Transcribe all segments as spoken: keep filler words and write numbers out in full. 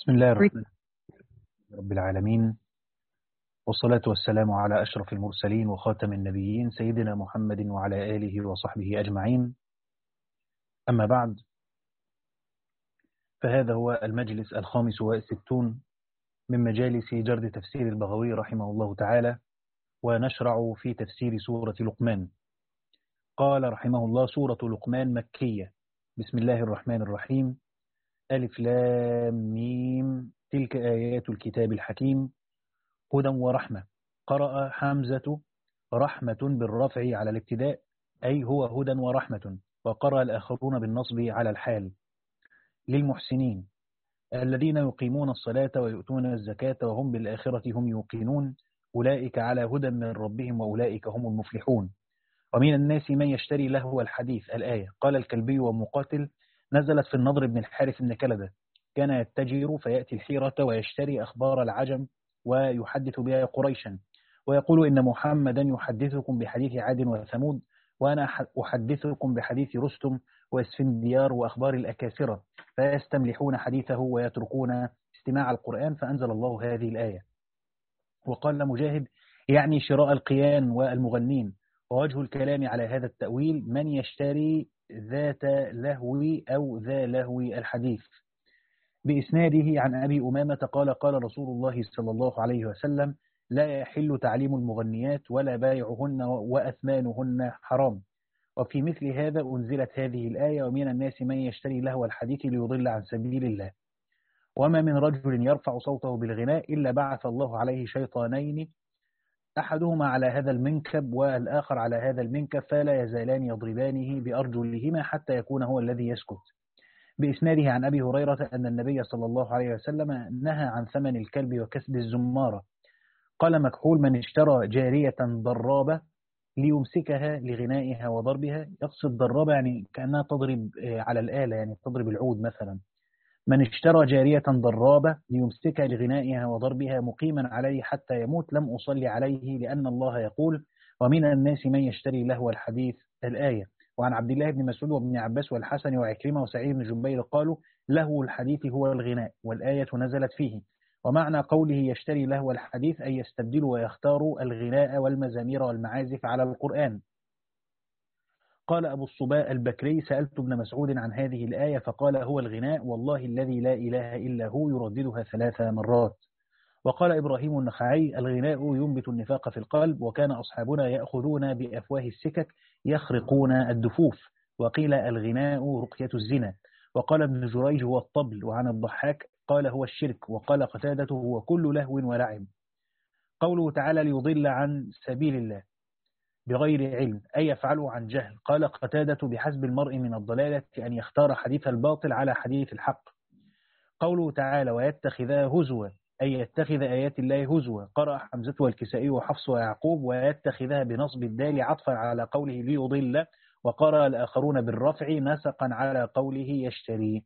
بسم الله الرحمن الرحيم رب العالمين، والصلاة والسلام على أشرف المرسلين وخاتم النبيين سيدنا محمد وعلى آله وصحبه أجمعين. أما بعد، فهذا هو المجلس الخامس والستون من مجالس جرد تفسير البغوي رحمه الله تعالى، ونشرع في تفسير سورة لقمان. قال رحمه الله: سورة لقمان مكية. بسم الله الرحمن الرحيم. ألف لام ميم، تلك آيات الكتاب الحكيم هدى ورحمة. قرأ حمزة رحمة بالرفع على الابتداء، أي هو هدى ورحمة، وقرأ الآخرون بالنصب على الحال. للمحسنين الذين يقيمون الصلاة ويؤتون الزكاة وهم بالآخرة هم يوقنون، أولئك على هدى من ربهم وأولئك هم المفلحون. ومن الناس من يشتري لهو الحديث. الآية. قال الكلبي ومقاتل: نزلت في النضر بن الحارث بن كلبة، كان يتجر فيأتي الحيرة ويشتري أخبار العجم ويحدث بها قريشا، ويقول إن محمدا يحدثكم بحديث عاد وثمود، وأنا أحدثكم بحديث رستم واسفنديار وأخبار الأكاسرة، فيستملحون حديثه ويتركون استماع القرآن، فأنزل الله هذه الآية. وقال مجاهد: يعني شراء القيان والمغنين. ووجه الكلام على هذا التأويل: من يشتري ذات لهو أو ذا لهو الحديث. بإسناده عن أبي أمامة قال: قال رسول الله صلى الله عليه وسلم: لا يحل تعليم المغنيات ولا بايعهن وأثمانهن حرام. وفي مثل هذا أنزلت هذه الآية: ومن الناس من يشتري لهو الحديث ليضل عن سبيل الله. وما من رجل يرفع صوته بالغناء إلا بعث الله عليه شيطانين، أحدهما على هذا المنكب والآخر على هذا المنكب، فلا يزالان يضربانه بأرجلهما حتى يكون هو الذي يسكت. بإسناده عن أبي هريرة أن النبي صلى الله عليه وسلم نهى عن ثمن الكلب وكسب الزمارة. قال مكحول: من اشترى جارية ضرابة ليمسكها لغنائها وضربها. يقصد ضرابة يعني كأنها تضرب على الآلة، يعني تضرب العود مثلا. من اشترى جارية ضرابة ليمسكها لغنائها وضربها مقيما عليه حتى يموت لم أصلي عليه، لأن الله يقول: ومن الناس من يشتري لهو الحديث. الآية. وعن عبد الله بن مسعود وابن عباس والحسن وعكرمة وسعيد بن جبير قالوا: لهو الحديث هو الغناء، والآية نزلت فيه. ومعنى قوله يشتري لهو الحديث أي يستبدل ويختار الغناء والمزامير والمعازف على القرآن. قال أبو الصباء البكري: سألت ابن مسعود عن هذه الآية فقال: هو الغناء والله الذي لا إله إلا هو، يرددها ثلاث مرات. وقال إبراهيم النخعي: الغناء ينبت النفاق في القلب، وكان أصحابنا يأخذون بأفواه السكك يخرقون الدفوف. وقيل الغناء رقية الزنا. وقال ابن جريج: هو الطبل. وعن الضحاك قال: هو الشرك. وقال قتادة: هو كل لهو ولعب. قوله تعالى: ليضل عن سبيل الله بغير علم، أي يفعله عن جهل. قال قتادة: بحسب المرء من الضلالة أن يختار حديث الباطل على حديث الحق. قوله تعالى: ويتخذها هزوا، أي يتخذ آيات الله هزوا. قرأ حمزة والكسائي وحفص ويعقوب: ويتخذها بنصب الدال عطفا على قوله ليضل. وقرأ الآخرون بالرفع نسقا على قوله يشتري.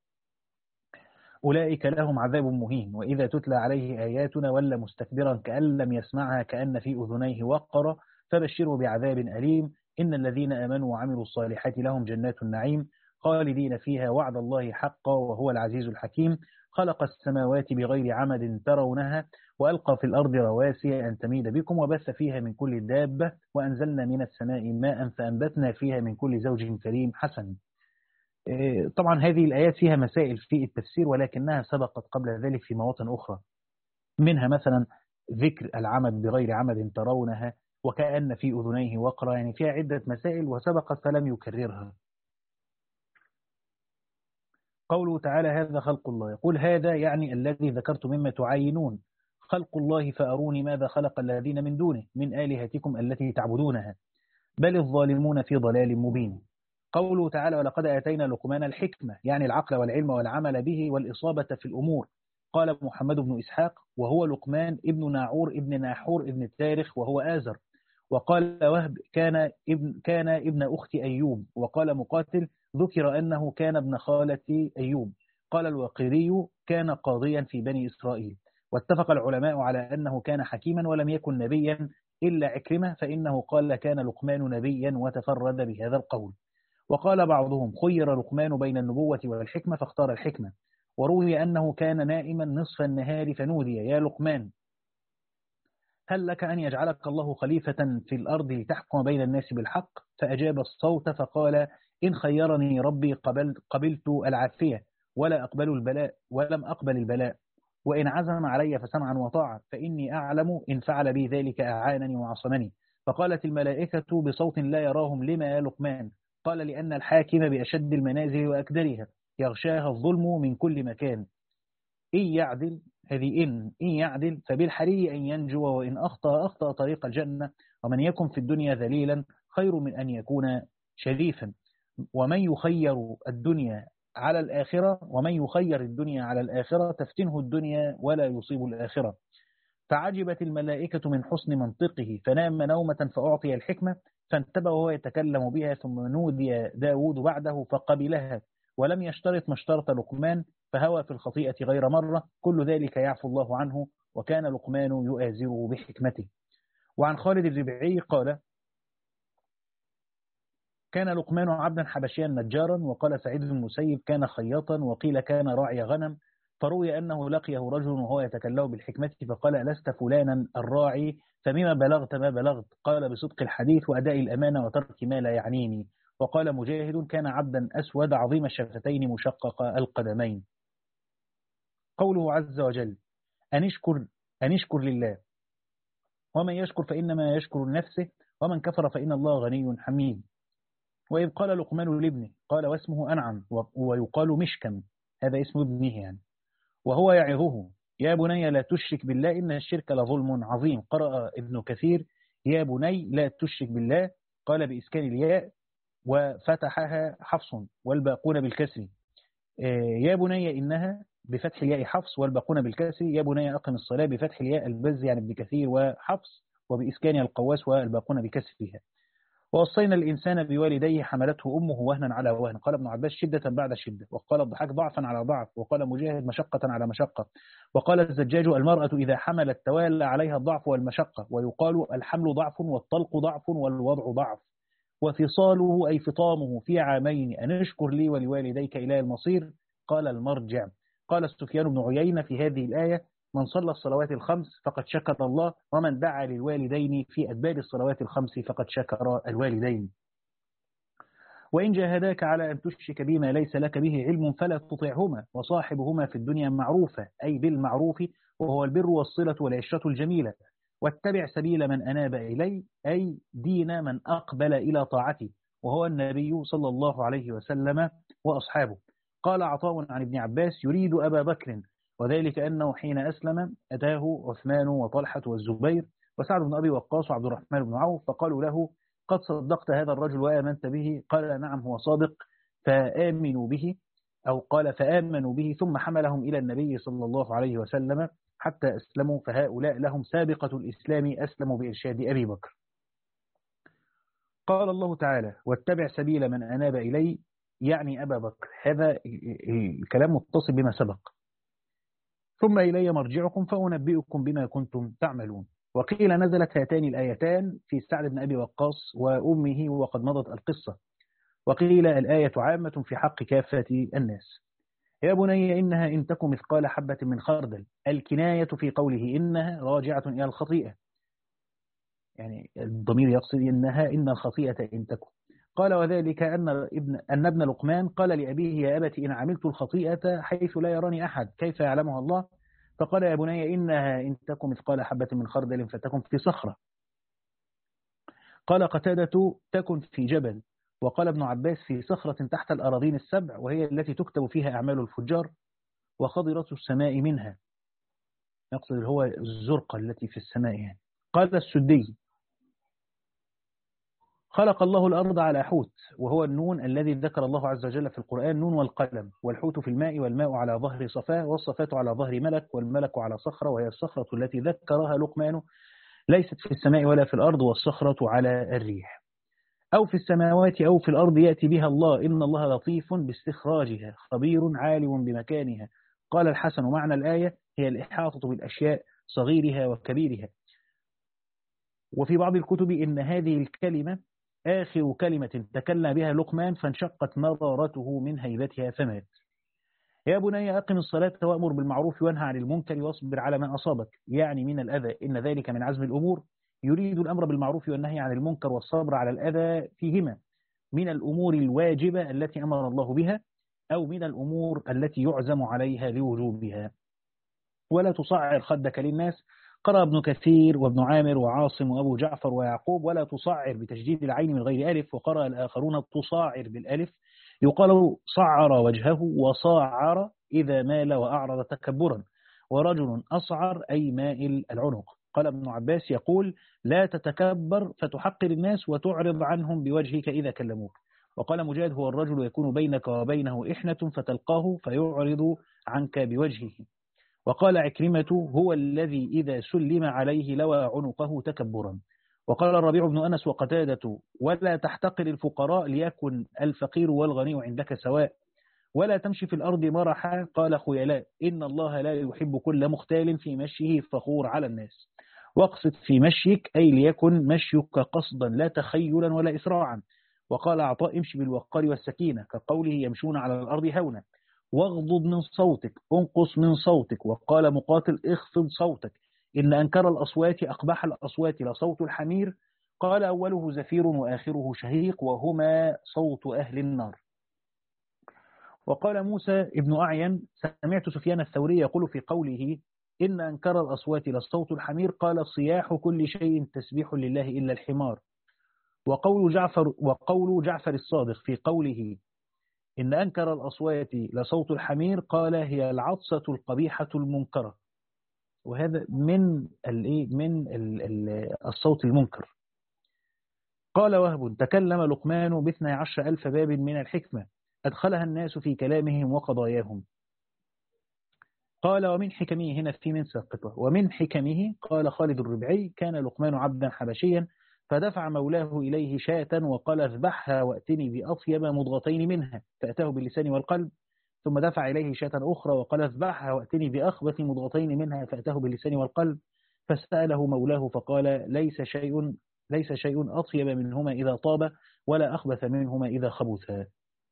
أولئك لهم عذاب مهين، وإذا تتلى عليه آياتنا ولى مستكبرا كأن لم يسمعها كأن في أذنيه وقرا، فبشروا بعذاب أليم. إن الذين آمنوا وعملوا الصالحات لهم جنات النعيم خالدين فيها، وعد الله حقا وهو العزيز الحكيم. خلق السماوات بغير عمد ترونها، وألقى في الأرض رواسي أن تميد بكم، وبث فيها من كل دابة، وأنزلنا من السماء ماء فأنبتنا فيها من كل زوج كريم حسن. طبعا هذه الآيات فيها مسائل في التفسير، ولكنها سبقت قبل ذلك في مواطن أخرى، منها مثلا ذكر العمد بغير عمد ترونها، وكأن في أذنيه وقرا، يعني فيها عدة مسائل وسبقت فلم يكررها. قوله تعالى: هذا خلق الله. يقول هذا يعني الذي ذكرت مما تعاينون، خلق الله فأروني ماذا خلق الذين من دونه من آلهتكم التي تعبدونها، بل الظالمون في ضلال مبين. قوله تعالى: ولقد آتينا لقمان الحكمة، يعني العقل والعلم والعمل به والإصابة في الأمور. قال محمد بن إسحاق: وهو لقمان ابن ناعور ابن ناحور ابن تارخ وهو آزر. وقال وهب: كان ابن, كان ابن أخت أيوب. وقال مقاتل: ذكر أنه كان ابن خالة أيوب. قال الوقيري: كان قاضيا في بني إسرائيل. واتفق العلماء على أنه كان حكيما ولم يكن نبيا إلا عكرمة، فإنه قال كان لقمان نبيا وتفرد بهذا القول. وقال بعضهم: خير لقمان بين النبوة والحكمة فاختار الحكمة. وروي أنه كان نائما نصف النهار فنودي يا لقمان هل لك أن يجعلك الله خليفة في الأرض لتحكم بين الناس بالحق؟ فأجاب الصوت فقال إن خيرني ربي قبلت, قبلت العافية ولا أقبل البلاء ولم أقبل البلاء، وإن عزم علي فسمعا وطاعة، فإني أعلم إن فعل بي ذلك أعانني وعصمني. فقالت الملائكة بصوت لا يراهم لما يا لقمان؟ قال لأن الحاكم بأشد المنازل وأكدرها يغشاها الظلم من كل مكان، إن يعدل هذه إن إن يعدل فبالحري أن ينجو، وإن أخطأ أخطأ طريق الجنة، ومن يكن في الدنيا ذليلا خير من أن يكون شريفا، ومن يخير الدنيا على الآخرة ومن يخير الدنيا على الآخرة تفتنه الدنيا ولا يصيب الآخرة. فعجبت الملائكة من حسن منطقه فنام نومة فأعطي الحكمة، فانتبه وهو يتكلم بها، ثم نودي داود بعده فقبلها، ولم يشترط ما اشترط لقمان فهوى في الخطيئة غير مرة، كل ذلك يعفو الله عنه، وكان لقمان يؤازره بحكمته. وعن خالد الربعي قال كان لقمان عبدا حبشيا نجارا، وقال سعيد بن المسيب كان خياطا، وقيل كان راعي غنم، فروي أنه لقيه رجل وهو يتكلم بالحكمة فقال لست فلانا الراعي فمما بلغت ما بلغت؟ قال بصدق الحديث وأداء الأمانة وترك ما لا يعنيني. وقال مجاهد كان عبدا أسود عظيم الشفتين مشقق القدمين. قوله عز وجل أنشكر, أنشكر لله، ومن يشكر فإنما يشكر لنفسه، ومن كفر فإن الله غني حميد. وإذ قال لقمان لابنه قال واسمه أنعم ويقال مشكم، هذا اسم ابنه يعني، وهو يعظه يا بني لا تشرك بالله إن الشرك لظلم عظيم. قرأ ابن كثير يا بني لا تشرك بالله، قال بإسكان الياء وفتحها حفص والباقون بالكسر، يا بني إنها بفتح الياء حفص والباقون بالكسر، يا بني أقم الصلاة بفتح الياء البز يعني ابن كثير وحفص، وبإسكان القواس والباقون بكسرها. ووصينا الإنسان بوالديه حملته أمه وهنا على وهن، قال ابن عباس شدة بعد شدة، وقال الضحاك ضعفا على ضعف، وقال مجاهد مشقة على مشقة، وقال الزجاج المرأة إذا حملت توالى عليها الضعف والمشقة، ويقال الحمل ضعف والطلق ضعف والوضع ضعف، وفصاله أي فطامه في عامين أن اشكر لي ولوالديك إلى المصير، قال المرجع. قال سفيان بن عيينة في هذه الآية من صلى الصلوات الخمس فقد شكر الله، ومن دعا للوالدين في أدبار الصلوات الخمس فقد شكر الوالدين. وإن جاهداك على أن تشرك بما ليس لك به علم فلا تطعهما، وصاحبهما في الدنيا معروفة أي بالمعروف، وهو البر والصلة والعشرة الجميلة، واتبع سبيل من أناب إلي أي دين من أقبل إلى طاعتي، وهو النبي صلى الله عليه وسلم وأصحابه. قال عطاء عن ابن عباس يريد أبا بكر، وذلك أنه حين أسلم أتاه عثمان وطلحة والزبير وسعد بن أبي وقاص وعبد الرحمن بن عوف، فقالوا له قد صدقت هذا الرجل وآمنت به؟ قال نعم هو صادق، فآمنوا به، أو قال فآمنوا به، ثم حملهم إلى النبي صلى الله عليه وسلم حتى أسلموا، فهؤلاء لهم سابقة الإسلام أسلموا بإرشاد أبي بكر. قال الله تعالى واتبع سبيل من أناب إلي يعني أبا بكر، هذا الكلام متصل بما سبق، ثم إلي مرجعكم فأنبئكم بما كنتم تعملون. وقيل نزلت هاتان الآيتان في سعد بن أبي وقاص وأمه وقد مضت القصة، وقيل الآية عامة في حق كافة الناس. يا بني إنها إن تكن مثقال حبة من خردل، الكناية في قوله إنها راجعة إلى الخطيئة، يعني الضمير يقصد إنها إن الخطيئة إن تكن. قال وذلك أن ابن, أن ابن لقمان قال لأبيه يا أبت إن عملت الخطيئة حيث لا يراني أحد كيف يعلمها الله؟ فقال يا بني إنها إن تكن مثقال حبة من خردل فتكن في صخرة. قال قتادة تكن في جبل. وقال ابن عباس في صخرة تحت الأراضين السبع، وهي التي تكتب فيها أعمال الفجار، وخضرة السماء منها، يقصد هو الزرقة التي في السماء يعني. قال السدي خلق الله الأرض على حوت، وهو النون الذي ذكر الله عز وجل في القرآن، نون والقلم، والحوت في الماء والماء على ظهر صفاه والصفاة على ظهر ملك والملك على صخرة، وهي الصخرة التي ذكرها لقمان ليست في السماء ولا في الأرض، والصخرة على الريح. أو في السماوات أو في الأرض يأتي بها الله إن الله لطيف باستخراجها خبير عالم بمكانها. قال الحسن معنى الآية هي الإحاطة بالأشياء صغيرها وكبيرها. وفي بعض الكتب إن هذه الكلمة آخر كلمة تكلم بها لقمان فانشقت مرارته من هيبتها فمات. يا بني أقم الصلاة وأمر بالمعروف وانهى عن المنكر واصبر على ما أصابك، يعني من الأذى، إن ذلك من عزم الأمور. يريد الأمر بالمعروف والنهي عن المنكر والصبر على الأذى فيهما من الأمور الواجبة التي أمر الله بها، أو من الأمور التي يعزم عليها لوجوبها. ولا تصعر خدك للناس، قرأ ابن كثير وابن عامر وعاصم وأبو جعفر ويعقوب. ولا تصعر بتشديد العين من غير ألف، وقرأ الآخرون تصاعر بالألف. يقال صعر وجهه وصاعر إذا مال وأعرض تكبرا، ورجل أصعر أي مائل العنق. قال ابن عباس يقول لا تتكبر فتحقر الناس وتعرض عنهم بوجهك إذا كلموك. وقال مجاهد هو الرجل يكون بينك وبينه إحنة فتلقاه فيعرض عنك بوجهه. وقال عكرمة هو الذي إذا سلم عليه لوى عنقه تكبرا. وقال الربيع بن أنس وقتادة ولا تحتقر الفقراء ليكن الفقير والغني عندك سواء، ولا تمشي في الأرض مرحا. قال خيلاء إن الله لا يحب كل مختال في مشيه فخور على الناس. واقصد في مشيك أي ليكن مشيك قصدا لا تخيلا ولا إسراعا. وقال عطاء امشي بالوقار والسكينة كقوله يمشون على الأرض هونا. واغضض من صوتك انقص من صوتك. وقال مقاتل اخفض صوتك إن أنكر الأصوات أقبح الأصوات لصوت الحمير. قال أوله زفير وآخره شهيق وهما صوت أهل النار. وقال موسى ابن أعين سمعت سفيان الثوري يقول في قوله إن أنكر الأصوات لصوت الحمير قال صياح كل شيء تسبيح لله إلا الحمار. وقول جعفر, وقول جعفر الصادق في قوله إن أنكر الأصوات لصوت الحمير قال هي العطسة القبيحة المنكرة، وهذا من من الصوت المنكر. قال وهب تكلم لقمان باثني عشر ألف باب من الحكمة أدخلها الناس في كلامهم وقضاياهم. قال ومن حكمه هنا في من ساقطة. ومن حكمه قال خالد الربعي كان لقمان عبدا حبشيا فدفع مولاه إليه شاة وقال اذبحها وأتني بأطيب مضغتين منها فأتاه باللسان والقلب. ثم دفع إليه شاة أخرى وقال اذبحها وأتني بأخبث مضغتين منها فأتاه باللسان والقلب. فسأله مولاه فقال ليس شيء ليس شيء أطيب منهما إذا طاب ولا أخبث منهما إذا خبثا.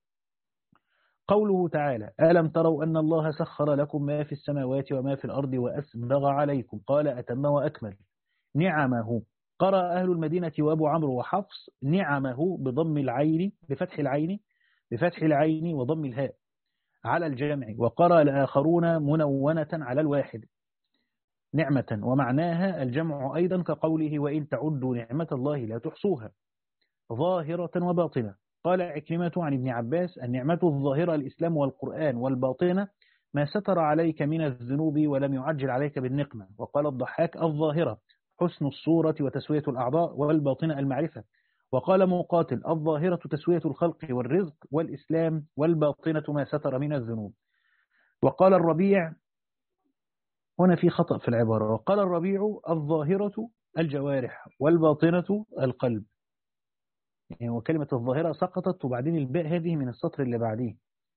قوله تعالى ألم تروا أن الله سخر لكم ما في السماوات وما في الأرض وأسبغ عليكم قال أتم وأكمل نعمه. قرأ أهل المدينة وأبو عمرو وحفص نعمه بضم العين بفتح العين بفتح العين وضم الهاء على الجمع. وقرأ الآخرون منونة على الواحد نعمة ومعناها الجمع أيضا كقوله وإن تعدوا نعمة الله لا تحصوها ظاهرة وباطنة. قال عكرمة عن ابن عباس النعمة الظاهرة الإسلام والقرآن والباطنة ما ستر عليك من الذنوب ولم يعجل عليك بالنقمة. وقال الضحاك الظاهرة حسن الصورة وتسوية الأعضاء والباطنة المعرفة. وقال مقاتل الظاهرة تسوية الخلق والرزق والإسلام والباطنة ما ستر من الذنوب. وقال الربيع هنا في خطأ في العبارة. وقال الربيع الظاهرة الجوارح والباطنة القلب، يعني وكلمة الظاهرة سقطت وبعدين الباء هذه من السطر اللي بعديه.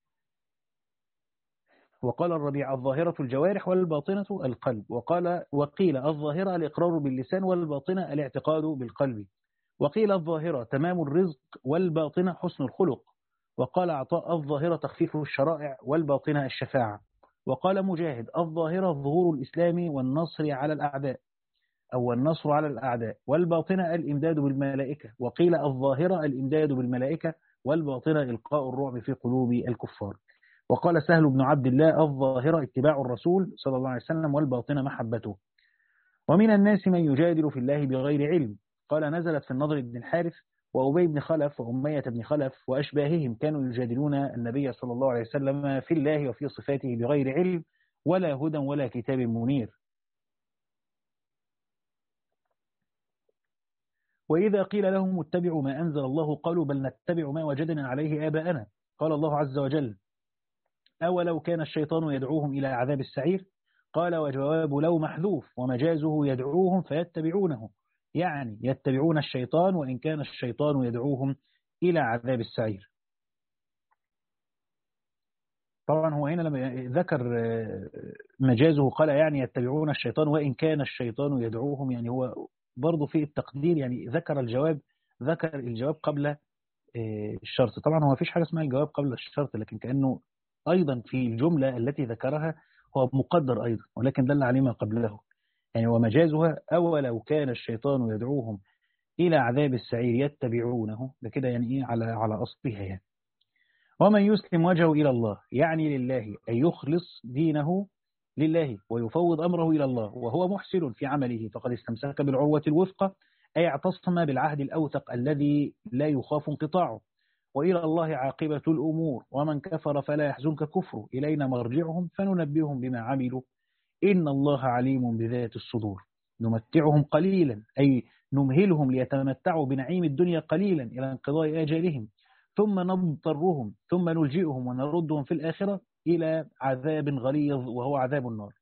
وقال الربيع الظاهرة الجوارح والباطنة القلب. وقال وقيل الظاهرة الإقرار باللسان والباطنة الاعتقاد بالقلب. وقيل الظاهرة تمام الرزق والباطنة حسن الخلق. وقال عطاء الظاهرة تخفيف الشرائع والباطنة الشفاعة. وقال مجاهد الظاهرة ظهور الإسلام والنصر على الأعداء أو النصر على الأعداء والباطنة الإمداد بالملائكة. وقيل الظاهرة الإمداد بالملائكة والباطنة إلقاء الرعب في قلوب الكفار. وقال سهل بن عبد الله الظاهرة اتباع الرسول صلى الله عليه وسلم والباطنة محبته. ومن الناس من يجادل في الله بغير علم. قال نزلت في النضر بن الحارث وأبي بن خلف وأمية بن خلف وأشباههم كانوا يجادلون النبي صلى الله عليه وسلم في الله وفي صفاته بغير علم ولا هدى ولا كتاب منير. وإذا قيل لهم اتبعوا ما أنزل الله قالوا بل نتبع ما وجدنا عليه آباءنا. قال الله عز وجل أولو كان الشيطان يدعوهم إلى عذاب السعير. قال وجواب لو محذوف ومجازه يدعوهم فيتبعونه، يعني يتبعون الشيطان وإن كان الشيطان يدعوهم إلى عذاب السعير. طبعا هو هنا لما ذكر مجازه قال يعني يتبعون الشيطان وإن كان الشيطان يدعوهم، يعني هو برضو في التقدير يعني ذكر الجواب ذكر الجواب قبل الشرط. طبعا هو مفيش حاجة اسمها الجواب قبل الشرط، لكن كأنه أيضا في الجملة التي ذكرها هو مقدر أيضا، ولكن دل عليه ما قبله. يعني ومجازها أولو كان الشيطان يدعوهم إلى عذاب السعير يتبعونه، ده كده يعني إيه على على أصلها يعني. ومن يسلم وجهه إلى الله يعني لله، أي يخلص دينه لله ويفوض أمره إلى الله وهو محسن في عمله فقد استمسك بالعروة الوثقى، أي اعتصم بالعهد الأوثق الذي لا يخاف انقطاعه. وإلى الله عاقبة الأمور، ومن كفر فلا يحزنك كفره، إلينا مرجعهم فننبئهم بما عملوا إن الله عليم بذات الصدور. نمتعهم قليلا أي نمهلهم ليتمتعوا بنعيم الدنيا قليلا إلى انقضاء آجالهم، ثم نضطرهم ثم نلجئهم ونردهم في الآخرة إلى عذاب غليظ وهو عذاب النار.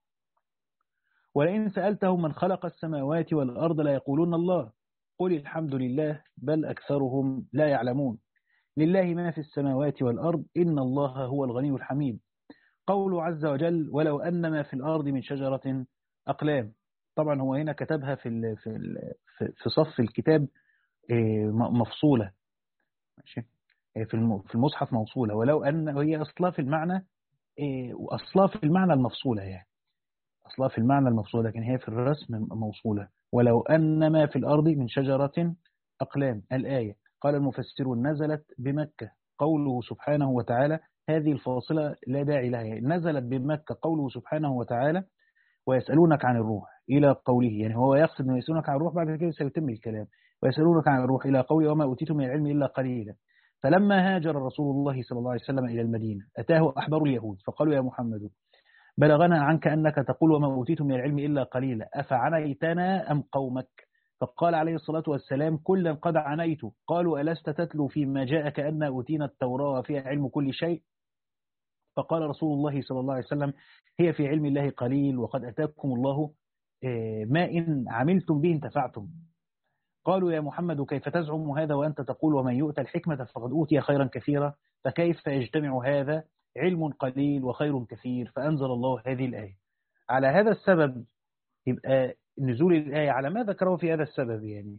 ولئن سألتهم من خلق السماوات والأرض لا يقولون الله، قل الحمد لله بل أكثرهم لا يعلمون. لله ما في السماوات والأرض إن الله هو الغني الحميد. قوله عز وجل ولو أن ما في الأرض من شجرة أقلام، طبعا هو هنا كتبها في ال في ال في صف الكتاب مفصولة، ماشي، في في المصحف موصولة، ولو أن هي أصلها في المعنى وأصلها في المعنى المفصولة، يعني أصلها في المعنى المفصولة، لكن هي في الرسم موصولة. ولو أن ما في الأرض من شجرة أقلام الآية. قال المفسرون نزلت بمكة. قوله سبحانه وتعالى هذه الفاصلة لا داعي لها، نزلت بمكة قوله سبحانه وتعالى ويسألونك عن الروح إلى قوله، يعني هو يقصد أن يسألونك عن الروح، بعد كده سيتم الكلام ويسألونك عن الروح إلى قوله وما أوتيتم من العلم إلا قليلا. فلما هاجر رسول الله صلى الله عليه وسلم إلى المدينة أتاه أحبار اليهود فقالوا يا محمد بلغنا عنك أنك تقول وما أوتيتم من العلم إلا قليلا أفعنيتنا أم قومك؟ فقال عليه الصلاة والسلام كلا قد عنيت. قالوا ألست تتلو فيما جاءك أن أوتينا التوراة وفيها علم كل شيء؟ فقال رسول الله صلى الله عليه وسلم هي في علم الله قليل وقد أتاكم الله ما إن عملتم به انتفعتم. قالوا يا محمد كيف تزعم هذا وأنت تقول ومن يؤتى الحكمة فقد أوتي خيرا كثيرا، فكيف يجتمع هذا علم قليل وخير كثير؟ فأنزل الله هذه الآية. على هذا السبب يبقى نزول الآية على ما ذكره في هذا السبب، يعني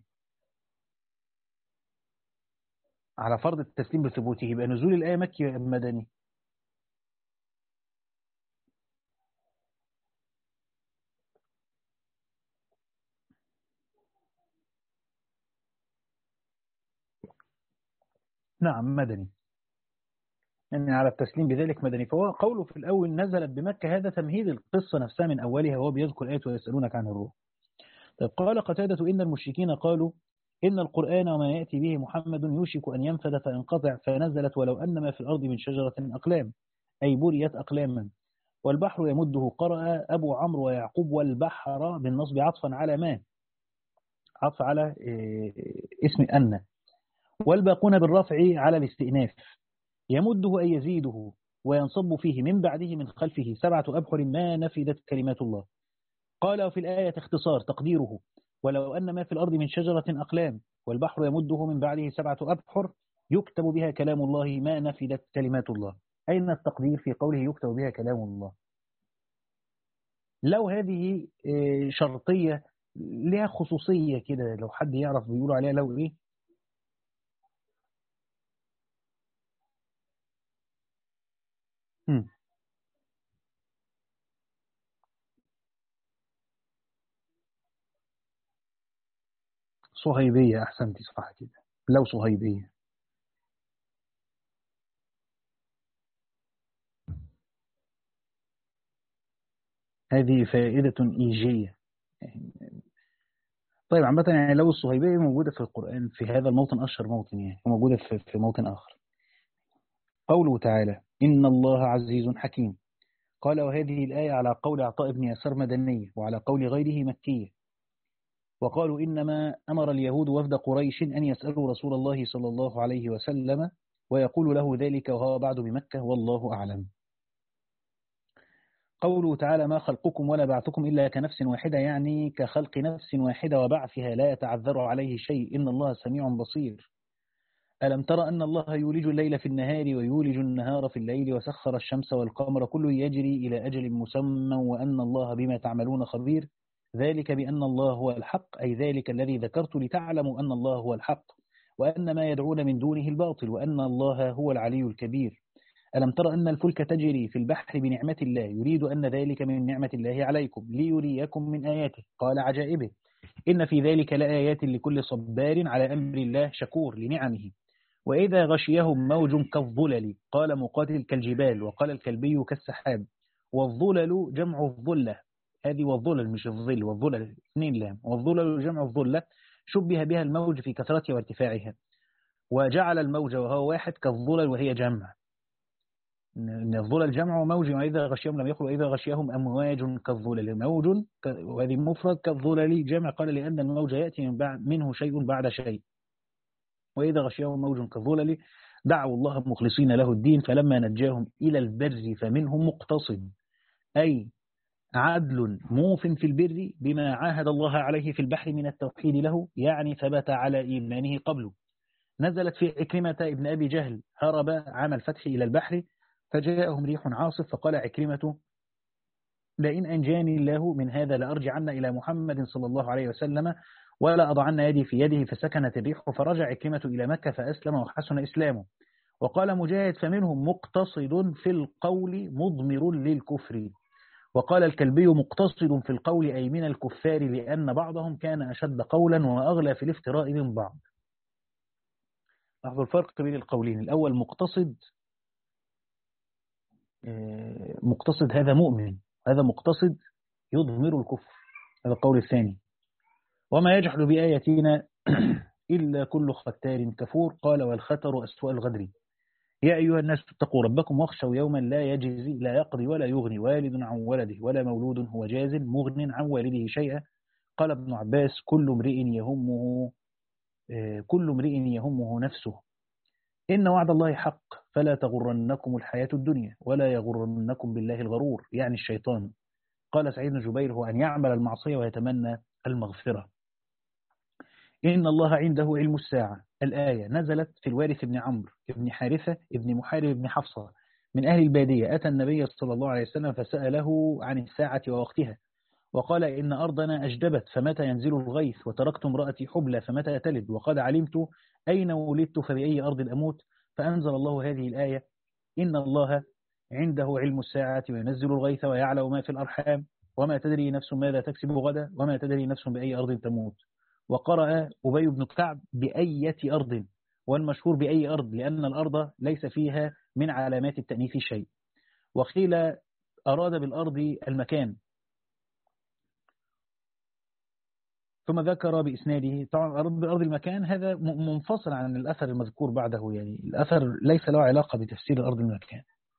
على فرض التسليم بثبوته، يبقى نزول الآية مكي مدني. نعم مدني، يعني على التسليم بذلك مدني. فهو قوله في الأول نزلت بمكة هذا تمهيد القصة نفسها من أولها، وهو بيذكر آية ويسألونك عن الروح. طيب قال قتادة إن المشركين قالوا إن القرآن وما يأتي به محمد يوشك أن ينفذ فينقطع، فنزلت ولو أن ما في الأرض من شجرة أقلام أي بريت أقلاما والبحر يمده. قرأ أبو عمرو ويعقوب والبحر بالنصب عطفا على ما، عطف على اسم أن، والباقون بالرفع على الاستئناف. يمده أي يزيده وينصب فيه من بعده من خلفه سبعة أبحر ما نفدت كلمات الله. قال وفي الآية اختصار تقديره ولو أن ما في الأرض من شجرة أقلام والبحر يمده من بعده سبعة أبحر يكتب بها كلام الله ما نفدت كلمات الله. أين التقدير في قوله يكتب بها كلام الله؟ لو هذه شرطية لها خصوصية كده، لو حد يعرف بيقولوا عليها لو إيه؟ هم. صهيبية، أحسنتي صح كده، لو صهيبية. هذه فائدة إيجية. طيب عامة يعني لو الصهيبية موجودة في القرآن في هذا الموطن أشهر موطن، يعني موجودة في في موطن آخر. قوله تعالى إن الله عزيز حكيم. قال وهذه الآية على قول عطاء بن يسار مدنية وعلى قول غيره مكية. وقالوا إنما أمر اليهود وفد قريش أن يسألوا رسول الله صلى الله عليه وسلم ويقول له ذلك وهو بعد بمكة والله أعلم. قوله تعالى ما خلقكم ولا بعثكم إلا كنفس واحدة، يعني كخلق نفس واحدة وبعثها لا يتعذر عليه شيء إن الله سميع بصير. ألم تر أن الله يولج الليل في النهار ويولج النهار في الليل وسخر الشمس والقمر كل يجري إلى أجل مسمى وأن الله بما تعملون خبير. ذلك بأن الله هو الحق، أي ذلك الذي ذكرت لتعلموا أن الله هو الحق وأن ما يدعون من دونه الباطل وأن الله هو العلي الكبير. ألم تر أن الفلك تجري في البحر بنعمة الله يريد أن ذلك من نعمة الله عليكم ليريكم من آياته قال عجائبه إن في ذلك لآيات لكل صبار على أمر الله شكور لنعمه وإذا غشيهم موج كالظلل قال مقاتل كالجبال وقال الكلبي كالسحاب والظلل جمع الظلة هذه والظلل مش الظل والظلل اثنين لام والظلل جمع الظلة شبه بها الموج في كثرتها وارتفاعها وجعل الموج وهو واحد كالظلل وهي جمع إن الظلل جمع موج وإذا غشيهم لم يقل وإذا غشيهم أمواج كالظلل موج وهذه مفرد كالظلل جمع قال لأن الموج يأتي من بعد منه شيء بعد شيء وإذا غشيهم موج كالظلل دعوا الله مخلصين له الدين فلما نجاهم إلى البر فمنهم مقتصد أي عدل موف في البر بما عاهد الله عليه في البحر من التوحيد له يعني ثبت على إيمانه قبله نزلت في عكرمة ابن أبي جهل هرب عام الفتح إلى البحر فجاءهم ريح عاصف فقال عكرمة لئن أنجاني الله من هذا لأرجعن إلى محمد صلى الله عليه وسلم ولا أضعن يدي في يده فسكنت الريح فرجع عكرمة إلى مكة فأسلم وحسن إسلامه وقال مجاهد فمنهم مقتصد في القول مضمر للكفر وقال الكلبي مقتصد في القول أي من الكفار لأن بعضهم كان أشد قولا وأغلى في الافتراء من بعض. لاحظوا الفرق بين القولين الأول مقتصد مقتصد هذا مؤمن هذا مقتصد يضمر الكفر هذا القول الثاني وما يجحد بآياتنا إلا كل ختار كفور قال والختر أسوأ الغدر يا أيها الناس اتقوا ربكم واخشوا يوما لا يجزي لا يقضي ولا يغني والد عن ولده ولا مولود هو جاز مغن عن والده شيئا قال ابن عباس كل امرئ يهمه كل امرئ يهمه نفسه إن وعد الله حق فلا تغرنكم الحياة الدنيا ولا يغرنكم بالله الغرور يعني الشيطان قال سعيد بن جبير هو أن يعمل المعصية ويتمنى المغفرة إن الله عنده علم الساعة الآية نزلت في الوارث بن عمرو بن حارثة بن محارب بن حفصة من أهل البادية أتى النبي صلى الله عليه وسلم فسأله عن الساعة ووقتها وقال إن أرضنا أجدبت فمتى ينزل الغيث وتركت امرأتي حبلى فمتى تلد وقد علمت أين ولدت فبأي أرض أموت فأنزل الله هذه الآية إن الله عنده علم الساعة وينزل الغيث ويعلم ما في الأرحام وما تدري نفس ماذا تكسب غدا وما تدري نفس بأي أرض تموت وقرأ أبي بن كعب بأية أرض والمشهور بأي أرض لأن الأرض ليس فيها من علامات التأنيث شيء وقيل أراد بالأرض المكان ثم ذكر بإسناده طبعا أراد بالأرض المكان هذا منفصل عن الأثر المذكور بعده يعني الأثر ليس له علاقة بتفسير الأرض المكان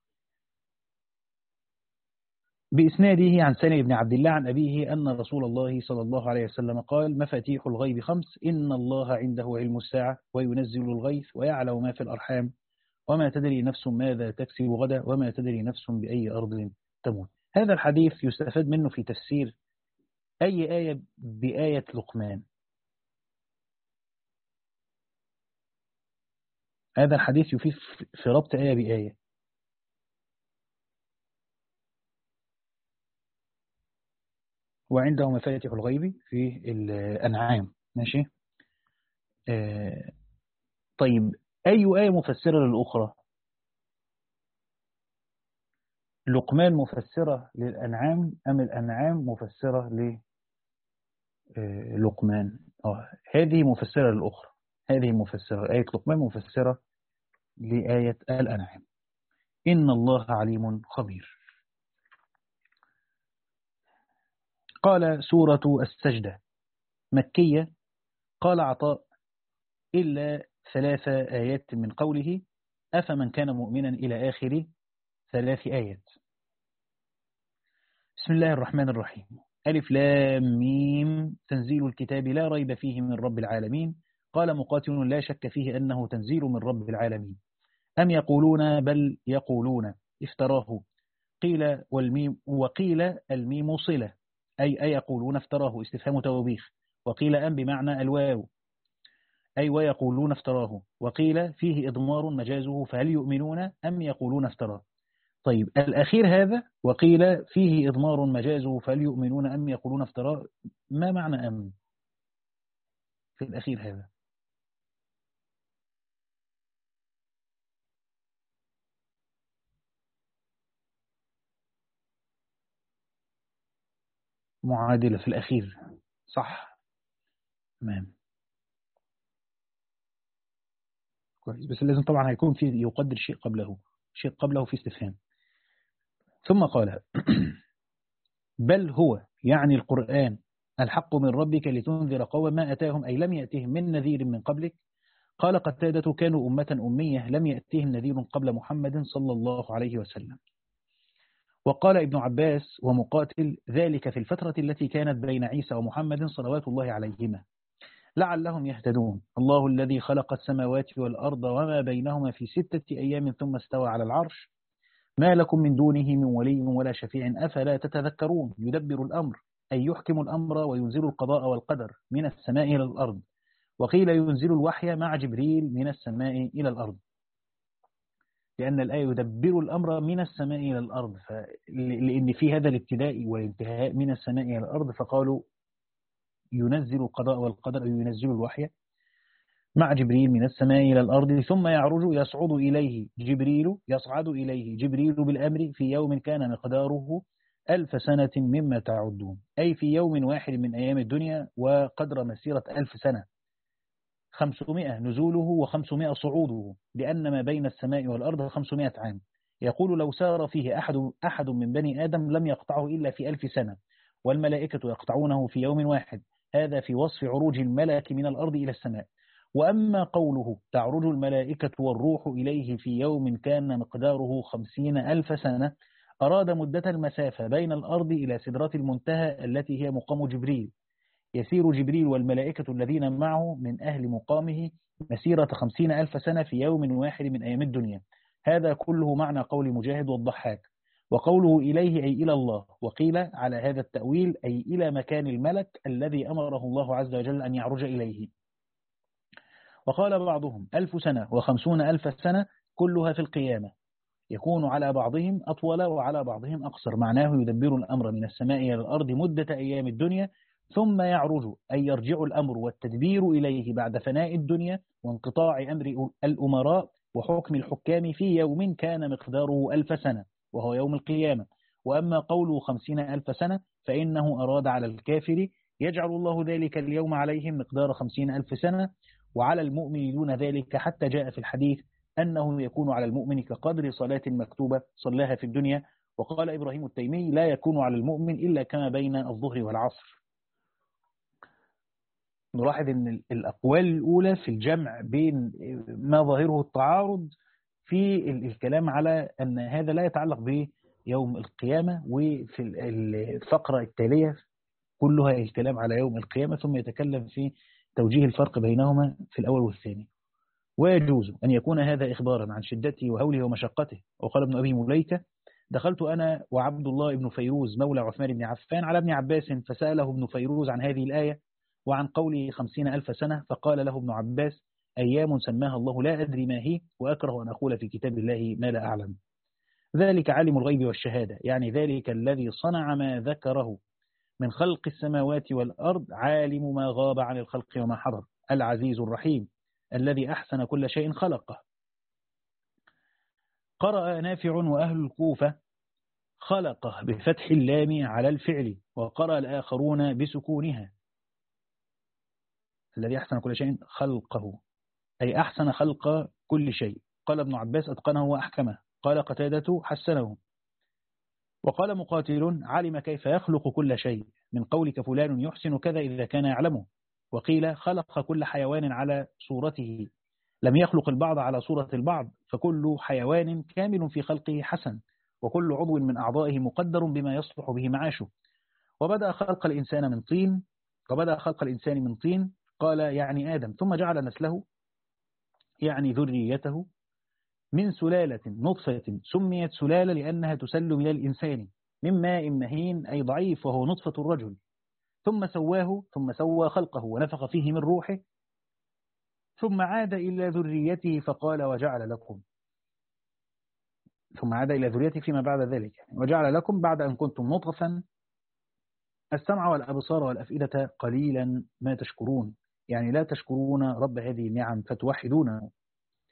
بإسناده عن سالم بن عبد الله عن أبيه أن رسول الله صلى الله عليه وسلم قال مفاتيح الغيب خمس إن الله عنده علم الساعة وينزل الغيث ويعلم ما في الأرحام وما تدري نفس ماذا تكسب غدا وما تدري نفس بأي أرض تموت هذا الحديث يستفاد منه في تفسير أي آية بآية لقمان هذا الحديث يفيد في ربط آية بآية وعنده مفاتيح الغيب في الأنعام ماشي آه طيب أي آية مفسرة للأخرى لقمان مفسرة للأنعام أم الأنعام مفسرة للقمان آه هذه مفسرة للأخرى هذه مفسرة آية لقمان مفسرة لآية الأنعام إن الله عليم خبير قال سورة السجدة مكية قال عطاء إلا ثلاث آيات من قوله أفمن كان مؤمنا إلى آخر ثلاث آيات بسم الله الرحمن الرحيم ألف لام ميم تنزيل الكتاب لا ريب فيه من رب العالمين قال مقاتل لا شك فيه أنه تنزيل من رب العالمين أم يقولون بل يقولون افتراه قيل والميم وقيل الميم صلة أي أي يقولون افتراه استفهام توبيخ وقيل أم بمعنى الواو أي ويقولون افتراه وقيل فيه إضمار مجازه فهل يؤمنون أم يقولون افتراه طيب الأخير هذا وقيل فيه إضمار مجازه فهل يؤمنون أم يقولون افتراه ما معنى أم في الأخير هذا معادلة في الأخير، صح. تمام، كويس. بس لازم طبعا هيكون في يقدر شيء قبله، شيء قبله في استفهام. ثم قال بل هو يعني القرآن الحق من ربك لتنذر قوما ما أتاهم أي لم يأتهم من نذير من قبلك. قال قتادة كانوا أمة أمية لم يأتهم نذير قبل محمد صلى الله عليه وسلم. وقال ابن عباس ومقاتل ذلك في الفترة التي كانت بين عيسى ومحمد صلوات الله عليهما لعلهم يهتدون. الله الذي خلق السماوات والأرض وما بينهما في ستة أيام ثم استوى على العرش ما لكم من دونه من ولي ولا شفيع أفلا تتذكرون. يدبر الأمر أي يحكم الأمر وينزل القضاء والقدر من السماء إلى الأرض. وقيل ينزل الوحي مع جبريل من السماء إلى الأرض، لأن الآية يدبر الأمر من السماء إلى الأرض، لأن في هذا الابتداء والانتهاء من السماء إلى الأرض، فقالوا ينزل القضاء والقدر أي ينزل الوحي مع جبريل من السماء إلى الأرض ثم يعرج يصعد إليه جبريل يصعد إليه جبريل بالأمر في يوم كان مقداره ألف سنة مما تعدون، أي في يوم واحد من أيام الدنيا وقدر مسيرة ألف سنة، خمسمائة نزوله وخمسمائة صعوده، لأن ما بين السماء والأرض خمسمائة عام. يقول لو سار فيه أحد, أحد من بني آدم لم يقطعه إلا في ألف سنة، والملائكة يقطعونه في يوم واحد. هذا في وصف عروج الملك من الأرض إلى السماء. وأما قوله تعرج الملائكة والروح إليه في يوم كان مقداره خمسين ألف سنة أراد مدة المسافة بين الأرض إلى سدرة المنتهى التي هي مقام جبريل. يسير جبريل والملائكة الذين معه من أهل مقامه مسيرة خمسين ألف سنة في يوم واحد من أيام الدنيا. هذا كله معنى قول مجاهد والضحاك. وقوله إليه أي إلى الله، وقيل على هذا التأويل أي إلى مكان الملك الذي أمره الله عز وجل أن يعرج إليه. وقال بعضهم ألف سنة وخمسون ألف سنة كلها في القيامة، يكون على بعضهم أطول وعلى بعضهم أقصر. معناه يدبر الأمر من السماء إلى الأرض مدة أيام الدنيا ثم يعرج أي يرجع الأمر والتدبير إليه بعد فناء الدنيا وانقطاع أمر الأمراء وحكم الحكام في يوم كان مقداره ألف سنة وهو يوم القيامة. وأما قوله خمسين ألف سنة فإنه أراد على الكافر يجعل الله ذلك اليوم عليهم مقدار خمسين ألف سنة، وعلى المؤمن دون ذلك، حتى جاء في الحديث أنه يكون على المؤمن كقدر صلاة مكتوبة صلاها في الدنيا. وقال إبراهيم التيمي لا يكون على المؤمن إلا كما بين الظهر والعصر. نلاحظ أن الأقوال الأولى في الجمع بين ما ظاهره التعارض في الكلام على أن هذا لا يتعلق بيوم القيامة، وفي الفقرة التالية كلها الكلام على يوم القيامة، ثم يتكلم في توجيه الفرق بينهما في الأول والثاني. ويجوز أن يكون هذا إخبارا عن شدته وهوله ومشقته. وقال ابن أبي مليكة دخلت أنا وعبد الله بن فيروز مولى عثمان بن عفان على ابن عباس فسأله ابن فيروز عن هذه الآية وعن قوله خمسين ألف سنة، فقال له ابن عباس أيام سماها الله لا أدري ما هي وأكره أن أقول في كتاب الله ما لا أعلم. ذلك عالم الغيب والشهادة، يعني ذلك الذي صنع ما ذكره من خلق السماوات والأرض، عالم ما غاب عن الخلق وما حضر، العزيز الرحيم الذي أحسن كل شيء خلقه. قرأ نافع وأهل الكوفة خلقه بفتح اللام على الفعل، وقرأ الآخرون بسكونها، الذي أحسن كل شيء خلقه أي أحسن خلق كل شيء. قال ابن عباس أتقنه وأحكمه. قال قتادة حسنه. وقال مقاتل علم كيف يخلق كل شيء من قولك فلان يحسن كذا إذا كان يعلمه. وقيل خلق كل حيوان على صورته، لم يخلق البعض على صورة البعض، فكل حيوان كامل في خلقه حسن، وكل عضو من أعضائه مقدر بما يصلح به معاشه. وبدأ خلق الإنسان من طين وبدأ خلق الإنسان من طين قال يعني آدم، ثم جعل نسله يعني ذريته من سلالة نطفة سميت سلالة لأنها تسل من الإنسان من ماء مهين أي ضعيف وهو نطفة الرجل، ثم سواه ثم سوى خلقه ونفخ فيه من روحه، ثم عاد إلى ذريته فقال وجعل لكم ثم عاد إلى ذريته فيما بعد ذلك وجعل لكم بعد أن كنتم نطفا السمع والأبصار والأفئدة قليلا ما تشكرون، يعني لا تشكرون رب هذه النعم فتوحدونه.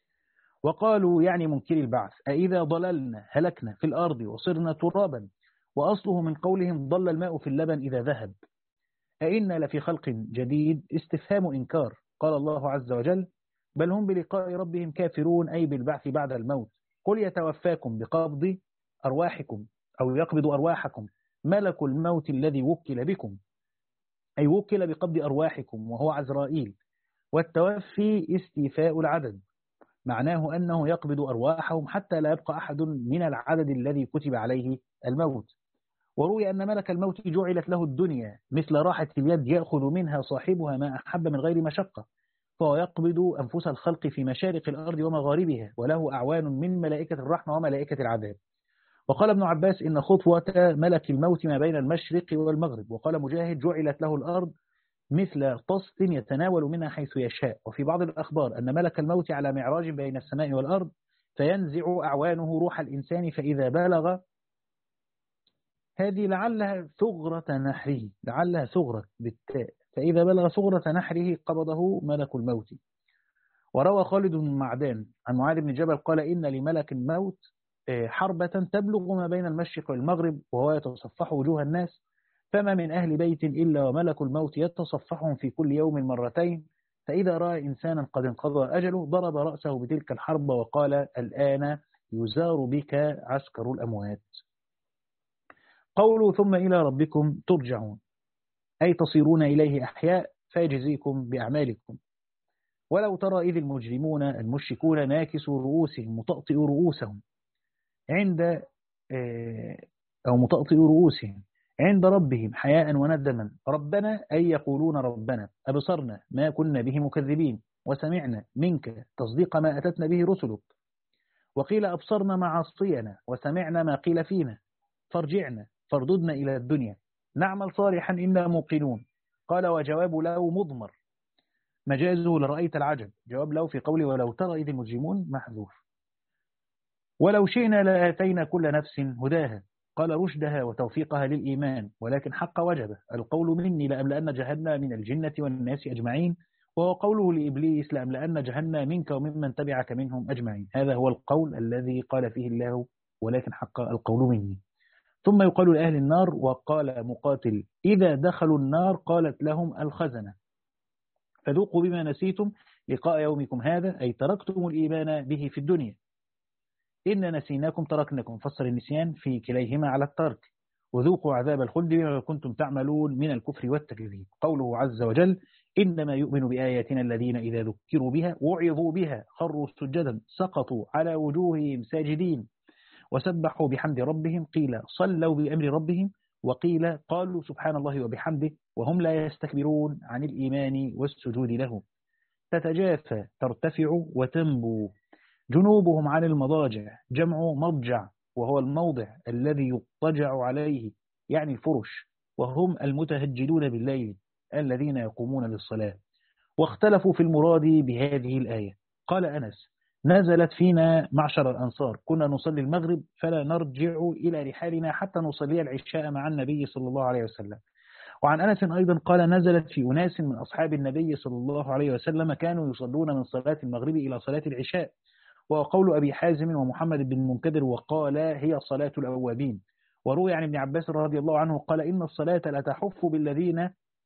وقالوا يعني منكر البعث أإذا ضللنا هلكنا في الأرض وصرنا ترابا وأصله من قولهم ضل الماء في اللبن إذا ذهب. أئن لفي خلق جديد استفهام إنكار. قال الله عز وجل بل هم بلقاء ربهم كافرون أي بالبعث بعد الموت. قل يتوفاكم بقبض أرواحكم أو يقبض أرواحكم ملك الموت الذي وكل بكم، أي وكل بقبض أرواحكم وهو عزرائيل. والتوفي استيفاء العدد، معناه أنه يقبض أرواحهم حتى لا يبقى أحد من العدد الذي كتب عليه الموت. وروي أن ملك الموت جعلت له الدنيا مثل راحة اليد يأخذ منها صاحبها ما أحب من غير مشقة، فهو يقبض أنفس الخلق في مشارق الأرض ومغاربها، وله أعوان من ملائكة الرحمة وملائكة العذاب. وقال ابن عباس إن خطوة ملك الموت ما بين المشرق والمغرب. وقال مجاهد جعلت له الأرض مثل طست يتناول منها حيث يشاء. وفي بعض الأخبار أن ملك الموت على معراج بين السماء والأرض فينزع أعوانه روح الإنسان فإذا بالغ، هذه لعلها ثغرة نحره، لعلها ثغرة بالتاء، فإذا بلغ ثغرة نحره قبضه ملك الموت. وروى خالد بن معدان عن معاذ بن جبل قال إن لملك الموت حربة تبلغ ما بين المشرق والمغرب وهو يتصفح وجوه الناس، فما من أهل بيت إلا وملك الموت يتصفحهم في كل يوم مرتين، فإذا رأى إنسانا قد انقضى أجله ضرب رأسه بتلك الحرب وقال الآن يزار بك عسكر الأموات. قولوا ثم إلى ربكم ترجعون، أي تصيرون إليه أحياء فيجزيكم بأعمالكم. ولو ترى إذ المجرمون المشركون ناكسوا رؤوسهم مطأطئوا رؤوسهم عند أو مطأطئوا رؤوسهم عند ربهم حياء وندما ربنا، أي يقولون ربنا أبصرنا ما كنا به مكذبين وسمعنا منك تصديق ما أتتنا به رسلك. وقيل أبصرنا معاصينا وسمعنا ما قيل فينا فارجعنا فارددنا إلى الدنيا نعمل صالحا إنا موقنون. قال وجواب لو مضمر مجازه لرأيت العجب، جواب لو في قوله ولو ترى إذ المجرمون محذوف. ولو شئنا لآتينا كل نفس هداها، قال رشدها وتوفيقها للإيمان، ولكن حق وجبه القول مني لأملأن جهنم من الجنة والناس أجمعين، وهو قوله لإبليس لأملأن جهنم منك وممن تبعك منهم أجمعين. هذا هو القول الذي قال فيه الله ولكن حق القول مني. ثم يقال لأهل النار وقال مقاتل إذا دخلوا النار قالت لهم الخزنة فذوقوا بما نسيتم لقاء يومكم هذا، أي تركتم الإيمان به في الدنيا. إن نسيناكم تركناكم، فسر النسيان في كليهما على الترك. وذوقوا عذاب الخلد بما كنتم تعملون من الكفر والتكذيب. قوله عز وجل إنما يؤمن بآياتنا الذين إذا ذكروا بها وعظوا بها خروا سجدا سقطوا على وجوههم ساجدين وسبحوا بحمد ربهم، قيل صلوا بأمر ربهم وقيل قالوا سبحان الله وبحمده وهم لا يستكبرون عن الإيمان والسجود له. تتجافى ترتفع وتنبو جنوبهم عن المضاجع، جمع مضجع وهو الموضع الذي يضطجع عليه يعني الفرش، وهم المتهجدون بالليل الذين يقومون للصلاة. واختلفوا في المراد بهذه الآية. قال أنس نزلت فينا معشر الأنصار كنا نصلي المغرب فلا نرجع إلى رحالنا حتى نصلي العشاء مع النبي صلى الله عليه وسلم. وعن أنس أيضا قال نزلت في أناس من أصحاب النبي صلى الله عليه وسلم كانوا يصلون من صلاة المغرب إلى صلاة العشاء. وقول أبي حازم ومحمد بن المنكدر وقال هي صلاة الأوابين. وروي عن ابن عباس رضي الله عنه قال إن الصلاة لتحف بالذين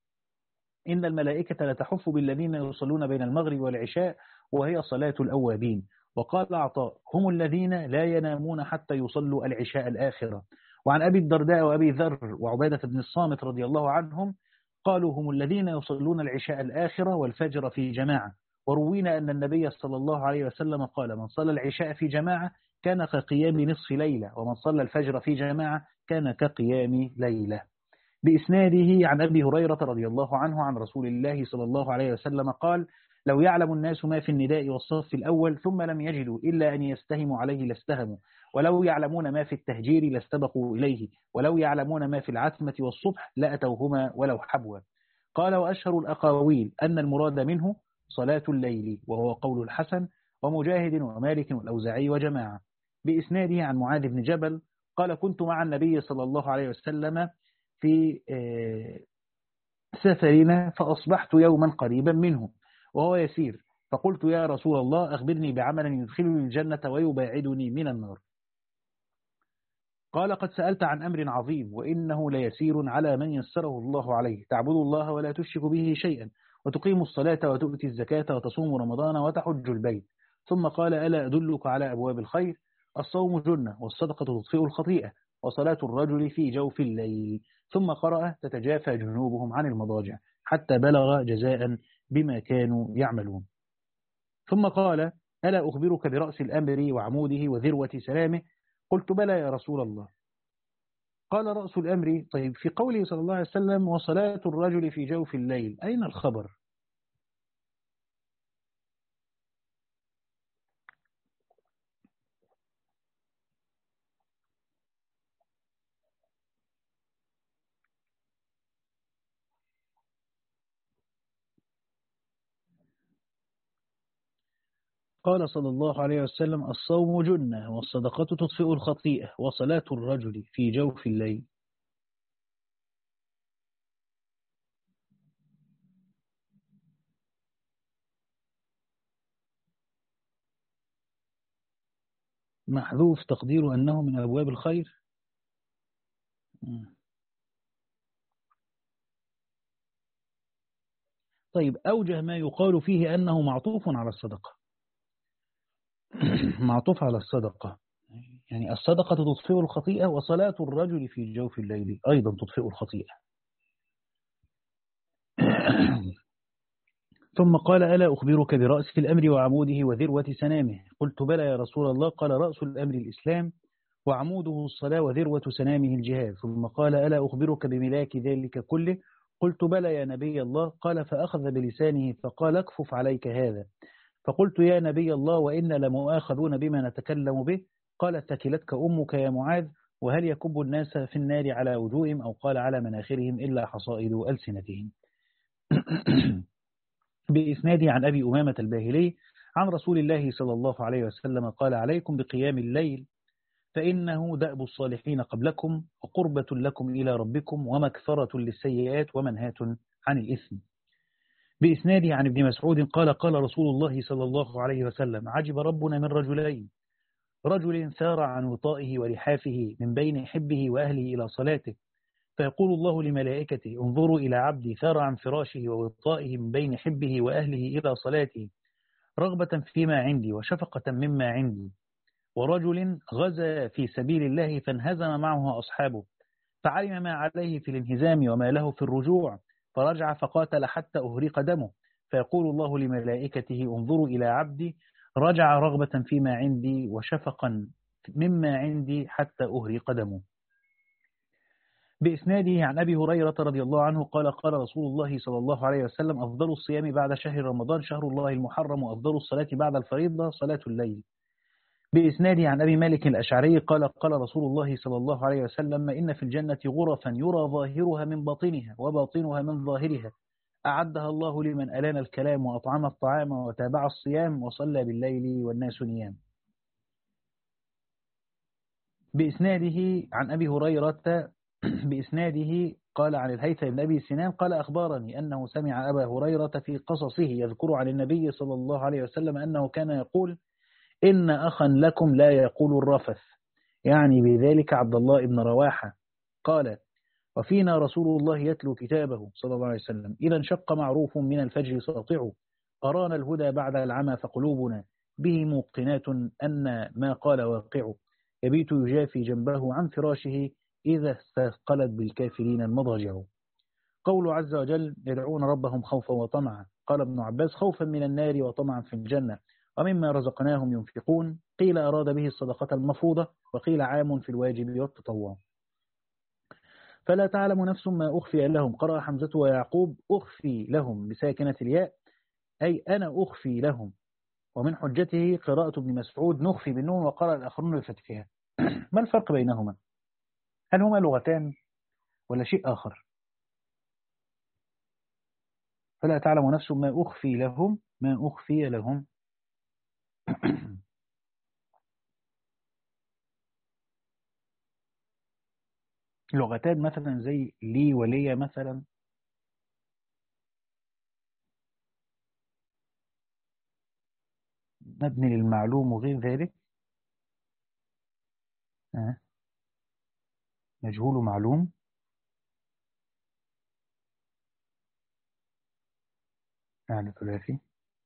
إن الملائكة لتحف بالذين يصلون بين المغرب والعشاء وهي صلاة الأوابين. وقال عطاء هم الذين لا ينامون حتى يصلوا العشاء الآخرة. وعن أبي الدرداء وأبي ذر وعبادة بن الصامت رضي الله عنهم قالوا هم الذين يصلون العشاء الآخرة والفجر في جماعة. وروينا أن النبي صلى الله عليه وسلم قال من صلى العشاء في جماعة كان كقيام نصف ليلة ومن صلى الفجر في جماعة كان كقيام ليلة. بإسناده عن أبي هريرة رضي الله عنه عن رسول الله صلى الله عليه وسلم قال لو يعلم الناس ما في النداء والصف الأول ثم لم يجدوا إلا أن يستهموا عليه لاستهموا، ولو يعلمون ما في التهجير لاستبقوا إليه، ولو يعلمون ما في العتمة والصبح لأتوهما ولو حبوا. قال وأشهر الأقاويل أن المراد منه صلاة الليل، وهو قول الحسن ومجاهد ومالك والأوزاعي وجماعة. بإسناده عن معاذ بن جبل قال كنت مع النبي صلى الله عليه وسلم في سفرنا فأصبحت يوما قريبا منه وهو يسير فقلت يا رسول الله أخبرني بعمل يدخلني الجنة ويباعدني من النار. قال قد سألت عن أمر عظيم وإنه ليسير على من يسره الله عليه، تعبدوا الله ولا تشرك به شيئا وتقيموا الصلاة وتؤتي الزكاة وتصوموا رمضان وتحج البيت. ثم قال ألا أدلك على أبواب الخير؟ الصوم جنة والصدقة تطفئ الخطيئة وصلاة الرجل في جوف الليل. ثم قرأ تتجافى جنوبهم عن المضاجع حتى بلغ جزاء بما كانوا يعملون. ثم قال ألا أخبرك برأس الأمر وعموده وذروة سلامه؟ قلت بلى يا رسول الله. قال رأس الأمر. طيب في قوله صلى الله عليه وسلم وصلاة الرجل في جوف الليل أين الخبر؟ قال صلى الله عليه وسلم الصوم جنة والصدقة تطفئ الخطيئة وصلاة الرجل في جوف الليل. محذوف تقديره أنه من أبواب الخير. طيب أوجه ما يقال فيه أنه معطوف على الصدقة. معطوف على الصدقة، يعني الصدقة تطفئ الخطيئة وصلاة الرجل في جوف الليل أيضا تطفئ الخطيئة. ثم قال ألا أخبرك برأس الأمر وعموده وذروة سنامه؟ قلت بلى يا رسول الله. قال رأس الأمر الإسلام وعموده الصلاة وذروة سنامه الجهاد. ثم قال ألا أخبرك بملاك ذلك كله؟ قلت بلى يا نبي الله. قال فأخذ بلسانه فقال اكفف عليك هذا. فقلت يا نبي الله وإنا لمؤاخذون بما نتكلم به. قال ثكلتك أمك يا معاذ. وهل يكب الناس في النار على وجوههم أو قال على مناخرهم إلا حصائد ألسنتهم. بإسناده عن أبي أمامة الباهلي عن رسول الله صلى الله عليه وسلم قال عليكم بقيام الليل فإنه دأب الصالحين قبلكم وقربة لكم إلى ربكم ومكثرة للسيئات ومنهاة عن الإثم. بإسناده عن ابن مسعود قال قال رسول الله صلى الله عليه وسلم عجب ربنا من رجلين، رجل سار عن وطائه ولحافه من بين حبه وأهله إلى صلاته، فيقول الله لملائكته انظروا إلى عبدي ثار عن فراشه ووطائه من بين حبه وأهله إلى صلاته رغبة فيما عندي وشفقة مما عندي. ورجل غزا في سبيل الله فانهزم معه أصحابه فعلم ما عليه في الانهزام وما له في الرجوع فرجع فقاتل حتى أهريق دمه، فيقول الله لملائكته انظروا إلى عبدي رجع رغبة فيما عندي وشفقا مما عندي حتى أهريق دمه. بإسناده عن أبي هريرة رضي الله عنه قال قال رسول الله صلى الله عليه وسلم أفضل الصيام بعد شهر رمضان شهر الله المحرم وأفضل الصلاة بعد الفريضة صلاة الليل. بإسناده عن أبي مالك الأشعري قال قال رسول الله صلى الله عليه وسلم إن في الجنة غرفا يرى ظاهرها من باطنها وباطنها من ظاهرها أعدها الله لمن ألان الكلام وأطعم الطعام وتابع الصيام وصلى بالليل والناس نيام. بإسناده عن أبي هريرة بإسناده قال عن الهيثم بن أبي سنان قال أخبرني أنه سمع أبا هريرة في قصصه يذكر عن النبي صلى الله عليه وسلم أنه كان يقول إن أخا لكم لا يقول الرفث، يعني بذلك عبد الله بن رواحة. قال وفينا رسول الله يتلو كتابه صلى الله عليه وسلم إذا انشق معروف من الفجر ساطع أرانا الهدى بعد العمى فقلوبنا به موقنات أن ما قال واقع يبيت يجافي جنبه عن فراشه إذا استثقلت بالكافرين المضاجع. قول عز وجل يدعون ربهم خوفا وطمعا. قال ابن عباس خوفا من النار وطمعا في الجنة ومما رزقناهم ينفقون. قيل أراد به الصدقة المفروضة وقيل عام في الواجب والتطوع. فلا تعلم نفس ما أخفي لهم. قرأ حمزة ويعقوب أخفي لهم بساكنة الياء أي أنا أخفي لهم. ومن حجته قراءة ابن مسعود نخفي بالنون وقرأ الآخرون بفتحها. ما الفرق بينهما؟ هل هما لغتان ولا شيء آخر؟ فلا تعلم نفس ما أخفي لهم ما أخفي لهم لغتان مثلا زي لي ولي مثلا. مبني للمعلوم وغير ذلك. أه. مجهول معلوم. فعل ثلاثي.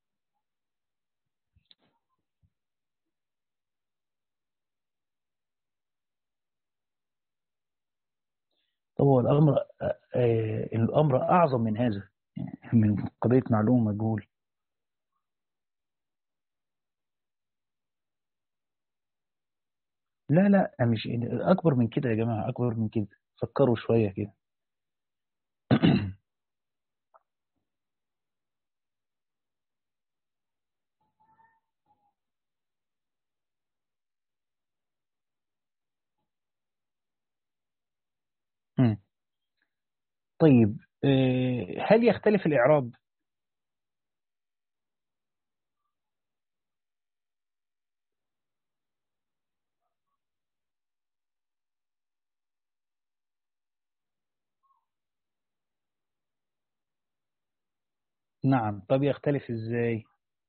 طب هو الأمر آه، آه، الأمر أعظم من هذا، من قضية معلوم مجهول. لا لا، مش أكبر من كده يا جماعة، أكبر من كده. فكروا شوية كده. مم. طيب، آه، هل يختلف الإعراب؟ نعم. طب يختلف إزاي؟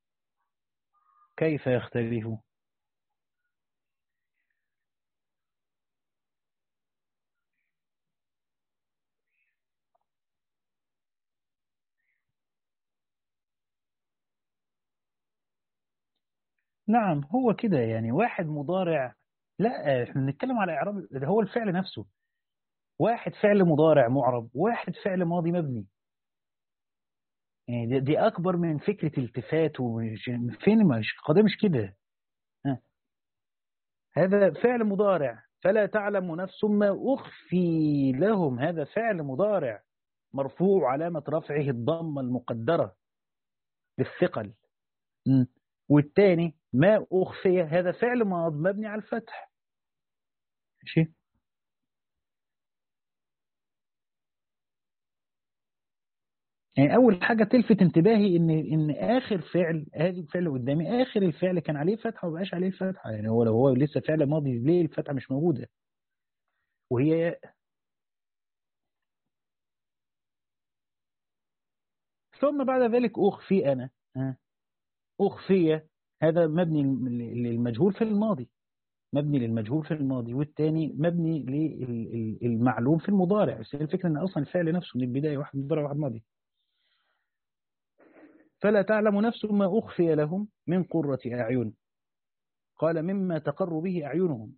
كيف يختلف؟ نعم، هو كده يعني. واحد مضارع، لا احنا بنتكلم على إعراب ده هو الفعل نفسه. واحد فعل مضارع معرب، واحد فعل ماضي مبني. يعني دي, دي أكبر من فكرة التفات. ومش فين، مش قضية مش كده. ها. هذا فعل مضارع، فلا تعلم نفس ما أخفي لهم. هذا فعل مضارع مرفوع، علامة رفعه الضمة المقدرة للثقل. م. والتاني ما أخفي، هذا فعل ماض مبني على الفتح. ماشي. يعني أول حاجة تلفت انتباهي إن إن آخر فعل، هذه الفعل قدامي آخر الفعل كان عليه فتحة وما بقاش عليه فتحة. يعني هو لو هو لسه فعل ماضي، ليه الفتحة مش موجودة؟ وهي ثم بعد ذلك أخفي أنا. ها. أخفي، هذا مبني للمجهول في الماضي، مبني للمجهول في الماضي، والتاني مبني للمعلوم في المضارع. بس هي الفكرة إن أصلا الفعل نفسه من البداية واحد مضارع واحد ماضي. فلا تعلم نفس ما أخفي لهم من قرة أعين. قال مما تقر به أعينهم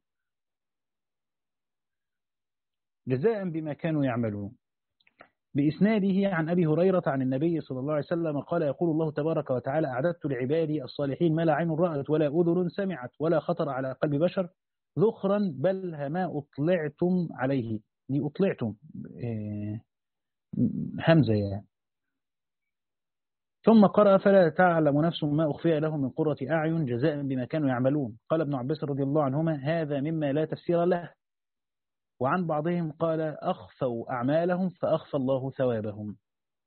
جزاء بما كانوا يعملون. بإسناده عن أبي هريرة عن النبي صلى الله عليه وسلم قال يقول الله تبارك وتعالى أعددت لعبادي الصالحين ما لا عين رأت ولا أذن سمعت ولا خطر على قلب بشر ذخرا بل ما أطلعتم عليه. دي أطلعتم، آه، همزة يعني. ثم قرأ فلا تعلم نفس ما أخفي لهم من قرة أعين جزاء بما كانوا يعملون. قال ابن عباس رضي الله عنهما هذا مما لا تفسير له. وعن بعضهم قال أخفوا أعمالهم فأخفى الله ثوابهم.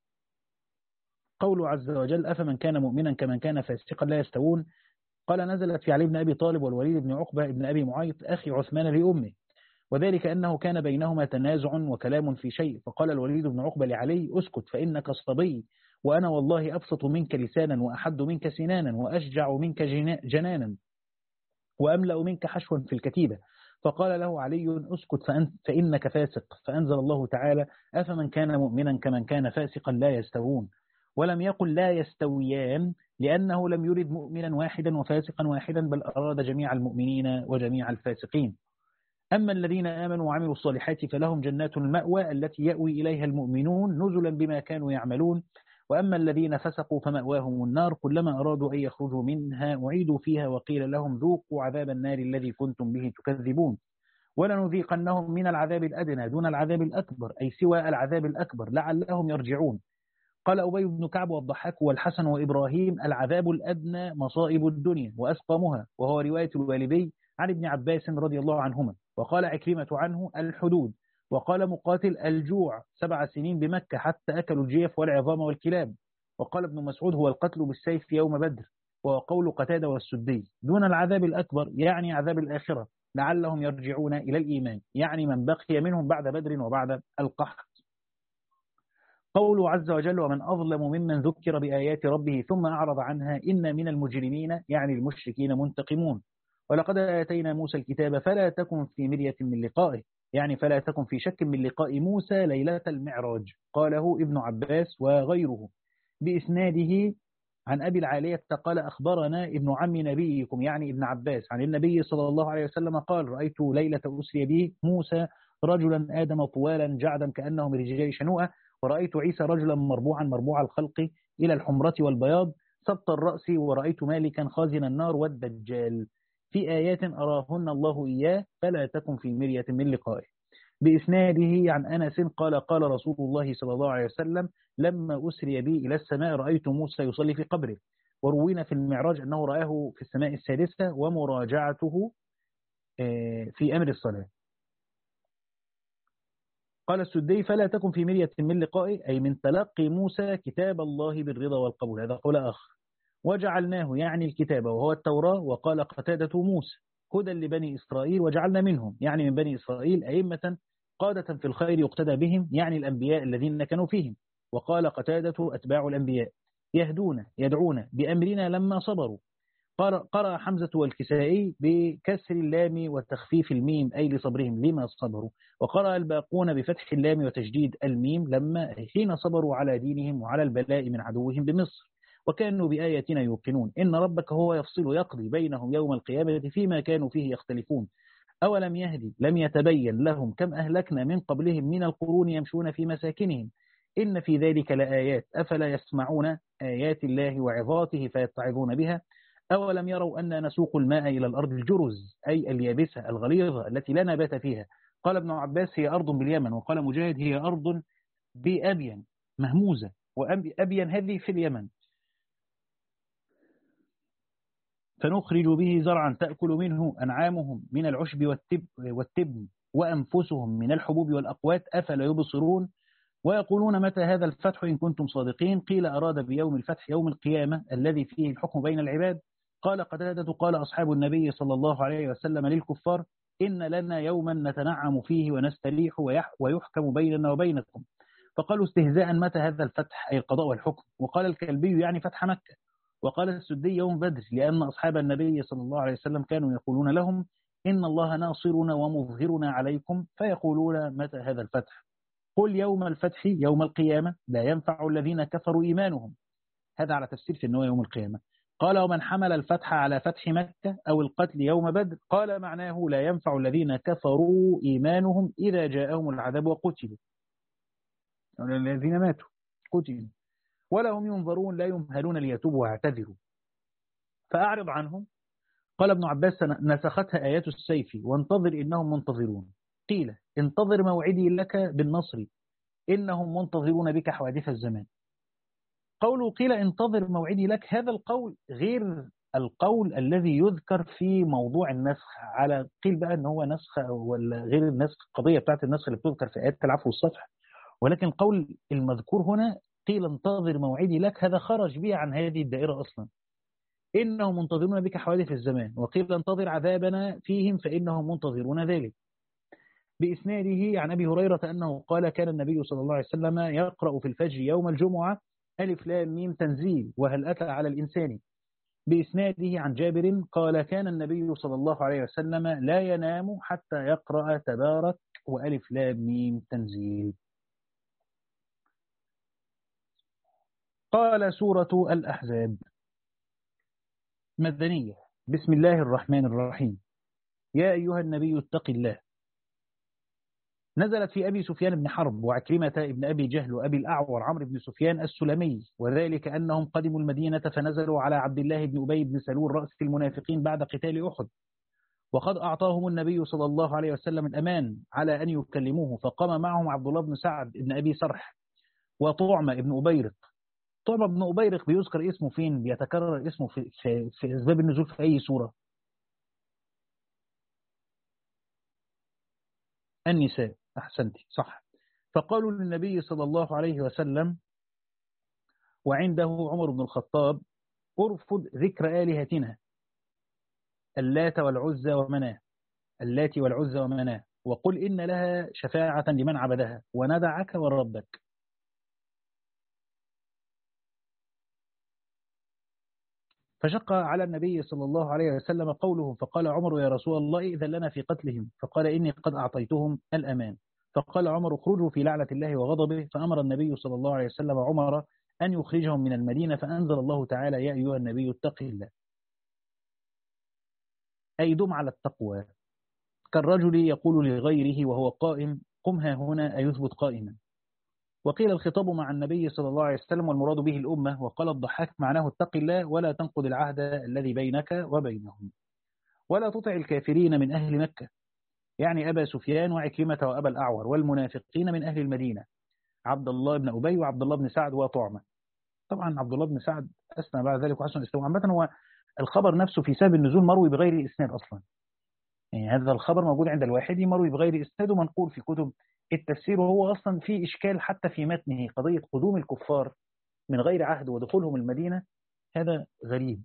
قوله عز وجل أفمن كان مؤمنا كمن كان فاسقا لا يستوون. قال نزلت في علي بن أبي طالب والوليد بن عقبة بن أبي معيط أخي عثمان لأمه، وذلك أنه كان بينهما تنازع وكلام في شيء، فقال الوليد بن عقبة لعلي اسكت فإنك صبي، وأنا والله أبسط منك لسانا وأحد منك سنانا وأشجع منك جنانا وأملأ منك حشوا في الكتيبة. فقال له علي اسكت فأنت فإنك فاسق. فأنزل الله تعالى أفمن كان مؤمنا كمن كان فاسقا لا يستوون. ولم يقل لا يستويان لأنه لم يرد مؤمنا واحدا وفاسقا واحدا، بل أراد جميع المؤمنين وجميع الفاسقين. أما الذين آمنوا وعملوا الصالحات فلهم جنات المأوى التي يأوي إليها المؤمنون نزلا بما كانوا يعملون. وأما الذين فسقوا فمأواهم النار كلما أرادوا أن يخرجوا منها أعيدوا فيها وقيل لهم ذوقوا عذاب النار الذي كنتم به تكذبون. ولنذيقنهم من العذاب الأدنى دون العذاب الأكبر، أي سوى العذاب الأكبر لعلهم يرجعون. قال أبي بن كعب والضحاك والحسن وإبراهيم العذاب الأدنى مصائب الدنيا وأسقامها، وهو رواية الوالبي عن ابن عباس رضي الله عنهما. وقال عكرمة عنه الحدود. وقال مقاتل الجوع سبع سنين بمكة حتى أكلوا الجيف والعظام والكلاب. وقال ابن مسعود هو القتل بالسيف يوم بدر. وقول قتادة والسدي دون العذاب الأكبر يعني عذاب الآخرة لعلهم يرجعون إلى الإيمان، يعني من بقي منهم بعد بدر وبعد القحط. قوله عز وجل ومن أظلم ممن ذكر بآيات ربه ثم أعرض عنها إن من المجرمين يعني المشركين منتقمون. ولقد آتينا موسى الكتاب فلا تكن في مرية من لقائه يعني فلا تكن في شك من لقاء موسى ليلة المعراج. قاله ابن عباس وغيره بإسناده عن أبي العالية قال أخبرنا ابن عم نبيكم يعني ابن عباس عن النبي صلى الله عليه وسلم قال رأيت ليلة أسري به موسى رجلا آدم طوالا جعدا كأنه من رجال شنوءة، ورأيت عيسى رجلا مربوعا مربوع الخلق إلى الحمرة والبياض سبط الرأس، ورأيت مالكا خازن النار والدجال، في آيات أراهن الله إياه فلا تكن في مرية من لقائه. بإسناده عن أنس قال قال رسول الله صلى الله عليه وسلم لما أسري بي إلى السماء رأيت موسى يصلي في قبره، وروينا في المعراج أنه رآه في السماء السادسة ومراجعته في أمر الصلاة. قال السدي فلا تكن في مرية من لقائه أي من تلقي موسى كتاب الله بالرضا والقبول، هذا قول آخر. وجعلناه يعني الكتاب وهو التوراة. وقال قتادة موسى هدى لبني إسرائيل وجعلنا منهم يعني من بني إسرائيل أئمة قادة في الخير يقتدى بهم يعني الأنبياء الذين كانوا فيهم. وقال قتادة أتباع الأنبياء يهدون يدعون بأمرنا لما صبروا. قرأ حمزة والكسائي بكسر اللام وتخفيف الميم أي لصبرهم لما صبروا. وقرأ الباقون بفتح اللام وتجديد الميم لما حين صبروا على دينهم وعلى البلاء من عدوهم بمصر، وكانوا بآياتنا يوقنون. إن ربك هو يفصل يقضي بينهم يوم القيامة فيما كانوا فيه يختلفون. أولم يهدي لم يتبين لهم كم أهلكنا من قبلهم من القرون يمشون في مساكنهم إن في ذلك لآيات أفلا يسمعون آيات الله وعظاته فيتعظون بها. أولم يروا أن نسوق الماء إلى الأرض الجرز أي اليابسة الغليظة التي لا نبات فيها. قال ابن عباس هي أرض باليمن، وقال مجاهد هي أرض بأبين مهموزة، وأبين هذه في اليمن. فنخرج به زرعا تأكل منه أنعامهم من العشب والتب والتبن وأنفسهم من الحبوب والأقوات أفلا يبصرون. ويقولون متى هذا الفتح إن كنتم صادقين. قيل أراد بيوم الفتح يوم القيامة الذي فيه الحكم بين العباد. قال قتادة قال أصحاب النبي صلى الله عليه وسلم للكفار إن لنا يوما نتنعم فيه ونستريح ويحكم بيننا وبينكم. فقالوا استهزاء متى هذا الفتح أي القضاء والحكم. وقال الكلبي يعني فتح مكة. وقال السدي يوم بدر لأن أصحاب النبي صلى الله عليه وسلم كانوا يقولون لهم إن الله ناصرنا ومظهرنا عليكم، فيقولون متى هذا الفتح. قل يوم الفتح يوم القيامة لا ينفع الذين كفروا إيمانهم، هذا على تفسير في النوى يوم القيامة. قال ومن حمل الفتح على فتح مكة أو القتل يوم بدر قال معناه لا ينفع الذين كفروا إيمانهم إذا جاءهم العذاب وقتلوا، الذين ماتوا قتلوا ولا هم ينظرون لا يمهلون ليتوبوا ويعتذروا فأعرض عنهم. قال ابن عباس نسختها آيات السيف وانتظر إنهم منتظرون. قيل انتظر موعدي لك بالنصر إنهم منتظرون بك حوادث الزمان. قوله قيل انتظر موعدي لك هذا القول غير القول الذي يذكر في موضوع النسخ. على قيل بقى ان هو نسخ ولا غير النسخ، القضية بتاعت النسخ اللي بتذكر في آيات العفو والصفح، ولكن القول المذكور هنا قيل انتظر موعدي لك هذا خرج به عن هذه الدائرة أصلا. إنهم منتظرون بك حوادث الزمان. وقيل انتظر عذابنا فيهم فإنهم منتظرون ذلك. بإسناده عن أبي هريرة أنه قال كان النبي صلى الله عليه وسلم يقرأ في الفجر يوم الجمعة ألف لام ميم تنزيل وهل أتى على الإنسان. بإسناده عن جابر قال كان النبي صلى الله عليه وسلم لا ينام حتى يقرأ تبارك وألف لام ميم تنزيل. قال سورة الأحزاب مدنية. بسم الله الرحمن الرحيم. يا أيها النبي اتق الله. نزلت في أبي سفيان بن حرب وعكرمة بن أبي جهل وأبي الأعور عمرو بن سفيان السلمي، وذلك أنهم قدموا المدينة فنزلوا على عبد الله بن أبي بن سلول رأس المنافقين بعد قتال أحد، وقد أعطاهم النبي صلى الله عليه وسلم الأمان على أن يكلموه، فقام معهم عبد الله بن سعد بن أبي سرح وطعمة بن أبيرق. طعمة بن أبيرق بيذكر اسمه فين؟ بيتكرر اسمه في, في, في أسباب النزول في أي سورة؟ النساء. أحسنتي صح. فقالوا للنبي صلى الله عليه وسلم وعنده عمر بن الخطاب ارفض ذكر آلهتنا اللات والعزى ومناه اللات والعزى ومناه وقل إن لها شفاعة لمن عبدها وندعك وربك. فشق على النبي صلى الله عليه وسلم قوله، فقال عمر يا رسول الله إذن لنا في قتلهم، فقال إني قد أعطيتهم الأمان. فقال عمر اخرجوا في لعنة الله وغضبه، فأمر النبي صلى الله عليه وسلم عمر أن يخرجهم من المدينة، فأنزل الله تعالى يا أيها النبي اتق الله، أي دم على التقوى، كالرجل يقول لغيره وهو قائم قم ها هنا أي يثبت قائما. وقيل الخطاب مع النبي صلى الله عليه وسلم والمراد به الأمة، وقال الضحاك معناه اتق الله ولا تنقض العهد الذي بينك وبينهم، ولا تطع الكافرين من أهل مكة، يعني أبا سفيان وعكرمة وأبا الأعور والمنافقين من أهل المدينة، عبد الله بن أبي وعبد الله بن سعد وطعمة. طبعا عبد الله بن سعد أسلم بعد ذلك وحسن الإسلام. عامة هو الخبر نفسه في سبب النزول مروي بغير إسناد أصلا، يعني هذا الخبر موجود عند الواحد مروي بغير إسناد ومنقول في كتب التفسير، وهو أصلا في إشكال حتى في متنه، قضية قدوم الكفار من غير عهد ودخولهم المدينة، هذا غريب.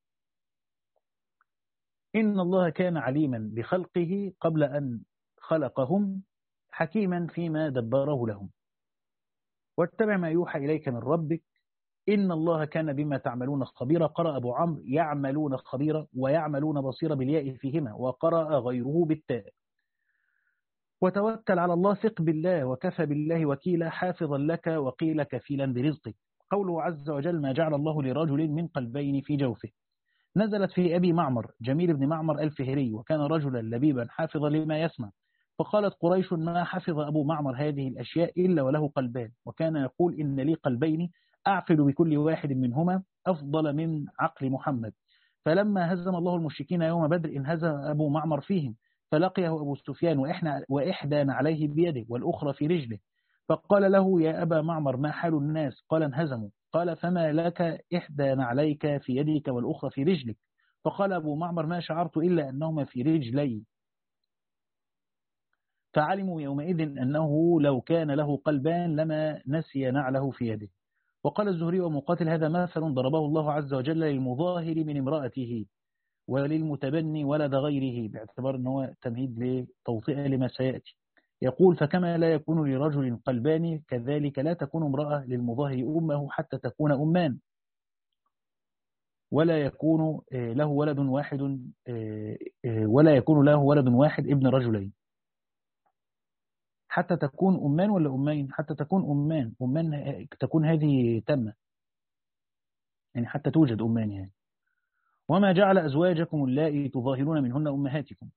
إن الله كان عليما بخلقه قبل أن خلقهم، حكيما فيما دبره لهم، واتبع ما يوحى إليك من ربك إن الله كان بما تعملون خبيرا. قرأ أبو عمرو يعملون خبيرا ويعملون بصيرا بالياء فيهما، وقرأ غيره بالتاء. وتوكل على الله، ثق بالله وكفى بالله وكيلا، حافظا لك وقيل كفيلا برزقك. قوله عز وجل ما جعل الله لرجل من قلبين في جوفه، نزلت في أبي معمر جميل بن معمر الفهري، وكان رجلا لبيبا حافظا لما يسمع. فقالت قريش ما حفظ أبو معمر هذه الأشياء إلا وله قلبان، وكان يقول إن لي قلبين أعقل بكل واحد منهما أفضل من عقل محمد. فلما هزم الله المشركين يوم بدر انهزم أبو معمر فيهم، فلقيه أبو سفيان وإحدى عليه بيده والأخرى في رجله، فقال له يا أبا معمر ما حال الناس؟ قال انهزموا. قال فما لك إحدى عليك في يدك والأخرى في رجلك؟ فقال أبو معمر ما شعرت إلا أنهما في رجلي. فعلموا يومئذ أنه لو كان له قلبان لما نسي نعله في يده. وقال الزهري ومقاتل هذا مثل ضربه الله عز وجل للمظاهر من امرأته وللمتبني ولد غيره، باعتبار أنه تمهيد لتوطئة لما سيأتي. يقول فكما لا يكون لرجل قلبان كذلك لا تكون امرأة للمظاهر أمه حتى تكون أمان، ولا يكون له ولد واحد ولا يكون له ولد واحد ابن رجلين، حتى تكون أمان ولا أمين؟ حتى تكون أمان، أمان تكون هذه تامة، يعني حتى توجد أمان يعني. وما جعل أزواجكم اللائي تظاهرون منهن أمهاتكم.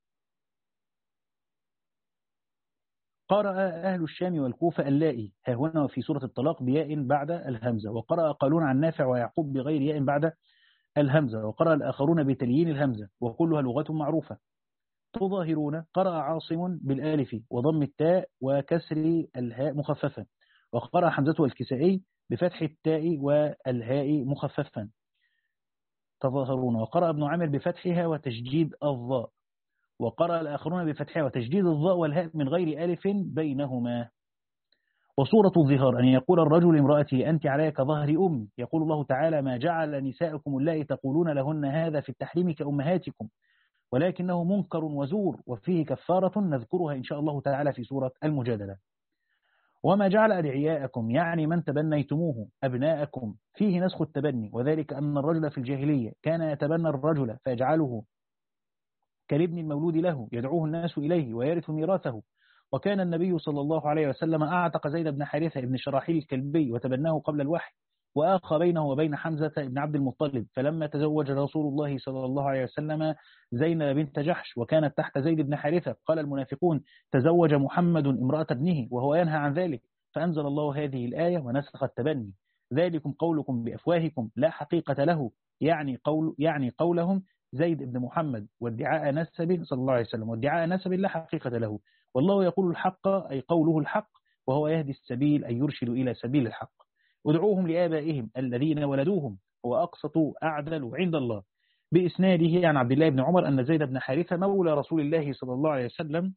قرأ أهل الشام والكوفة اللائي ها هنا في سورة الطلاق بياء بعد الهمزة، وقرأ قالون عن نافع ويعقوب بغير ياء بعد الهمزة، وقرأ الآخرون بتليين الهمزة وكلها لغة معروفة. تظاهرون قرأ عاصم بالآلف وضم التاء وكسر الهاء مخففا، وقرأ حمزة والكسائي بفتح التاء والهاء مخففا تظاهرون، وقرأ ابن عامر بفتحها وتشديد الضاء، وقرأ الآخرون بفتحها وتشديد الضاء والهاء من غير ألف بينهما. وصورة الظهار أن يقول الرجل امرأتي أنت علي كظهر أمي، يقول الله تعالى ما جعل نساءكم اللائي تقولون لهن هذا في التحريم كأمهاتكم ولكنه منكر وزور، وفيه كفارة نذكرها إن شاء الله تعالى في سورة المجادلة. وما جعل أدعياءكم يعني من تبنيتموه أبناءكم، فيه نسخ التبني، وذلك أن الرجل في الجاهلية كان يتبنى الرجل فيجعله كالابن المولود له يدعوه الناس إليه ويرث ميراثه. وكان النبي صلى الله عليه وسلم أعتق زيد بن حارثة بن شراحيل الكلبي وتبناه قبل الوحي، وآخى بينه وبين حمزة بن عبد المطلب. فلما تزوج رسول الله صلى الله عليه وسلم زينب بنت جحش وكانت تحت زيد بن حارثة، قال المنافقون تزوج محمد امرأة ابنه وهو ينهى عن ذلك، فأنزل الله هذه الآية ونسخ التبني. ذلكم قولكم بأفواهكم لا حقيقة له، يعني قول يعني قولهم زيد بن محمد وادعاء نسب صلى الله عليه وسلم، وادعاء نسب لا حقيقة له، والله يقول الحق أي قوله الحق، وهو يهدي السبيل أي يرشد إلى سبيل الحق. ادعوهم لآبائهم الذين ولدوهم هو أقسط أعدل عند الله. بإسناده عن عبد الله بن عمر أن زيد بن حارثة مولى رسول الله صلى الله عليه وسلم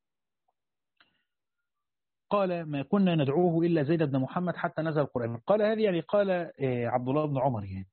قال ما كنا ندعوه إلا زيد بن محمد حتى نزل القرآن. قال هذه يعني قال عبد الله بن عمر يعني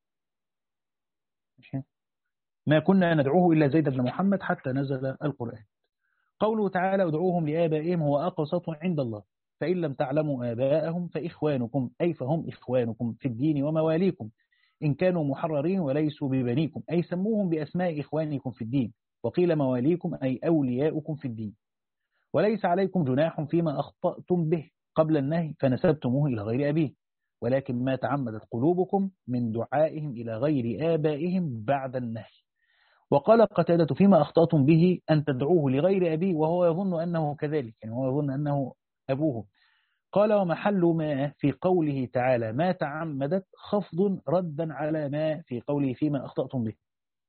ما كنا ندعوه إلا زيد بن محمد حتى نزل القرآن. قوله تعالى ادعوهم لآبائهم هو أقسط عند الله، فإن لم تعلموا آباءهم فإخوانكم أي فهم إخوانكم في الدين ومواليكم، إن كانوا محررين وليسوا ببنيكم، أي سموهم بأسماء إخوانكم في الدين. وقيل مواليكم أي أولياؤكم في الدين. وليس عليكم جناح فيما أخطأتم به قبل النهي فنسبتموه إلى غير أبيه، ولكن ما تعمدت قلوبكم من دعائهم إلى غير آبائهم بعد النهي. وقال قتادة فيما أخطأتم به أن تدعوه لغير أبيه وهو يظن أنه كذلك، يعني هو يظن أنه أبوه. قال ومحل ما في قوله تعالى ما تعمدت خفض ردا على ما في قوله فيما أخطأتم به،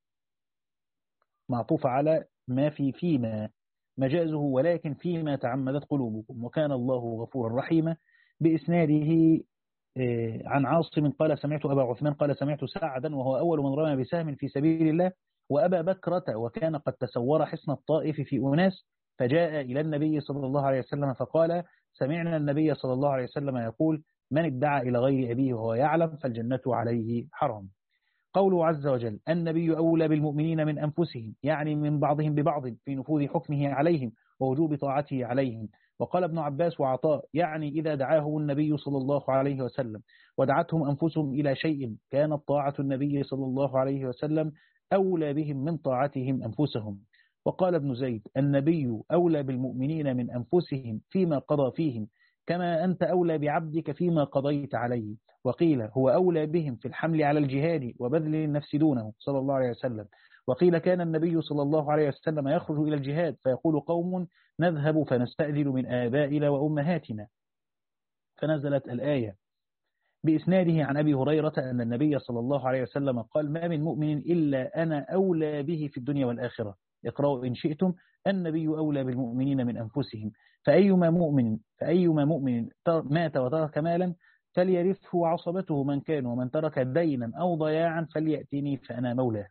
معطوف على ما في فيما، مجازه ولكن فيما تعمدت قلوبكم وكان الله غفورا رحيما. بإسناده عن عاصم قال سمعت أبا عثمان قال سمعت سعدا وهو أول من رمى بسهم في سبيل الله وأبا بكرة وكان قد تسور حصن الطائف في أناس فجاء إلى النبي صلى الله عليه وسلم فقال سمعنا النبي صلى الله عليه وسلم يقول من ادعى إلى غير أبيه وهو يعلم فالجنة عليه حرام. قوله عز وجل النبي أولى بالمؤمنين من أنفسهم، يعني من بعضهم ببعض في نفوذ حكمه عليهم ووجوب طاعته عليهم. وقال ابن عباس وعطاء يعني إذا دعاهم النبي صلى الله عليه وسلم ودعتهم أنفسهم إلى شيء كانت طاعة النبي صلى الله عليه وسلم أولى بهم من طاعتهم أنفسهم. وقال ابن زيد النبي أولى بالمؤمنين من أنفسهم فيما قضى فيهم كما أنت أولى بعبدك فيما قضيت عليه. وقيل هو أولى بهم في الحمل على الجهاد وبذل النفس دونه صلى الله عليه وسلم. وقيل كان النبي صلى الله عليه وسلم يخرج إلى الجهاد فيقول قوم نذهب فنستأذن من آبائنا وأمهاتنا فنزلت الآية. بإسناده عن أبي هريرة أن النبي صلى الله عليه وسلم قال ما من مؤمن إلا أنا أولى به في الدنيا والآخرة. اقرأوا إن شئتم النبي أولى بالمؤمنين من أنفسهم فأيما مؤمن فأيما مؤمن مات وترك مالا فليرثه عصبته من كان ومن ترك دينا أو ضياعا فليأتني فأنا مولاه.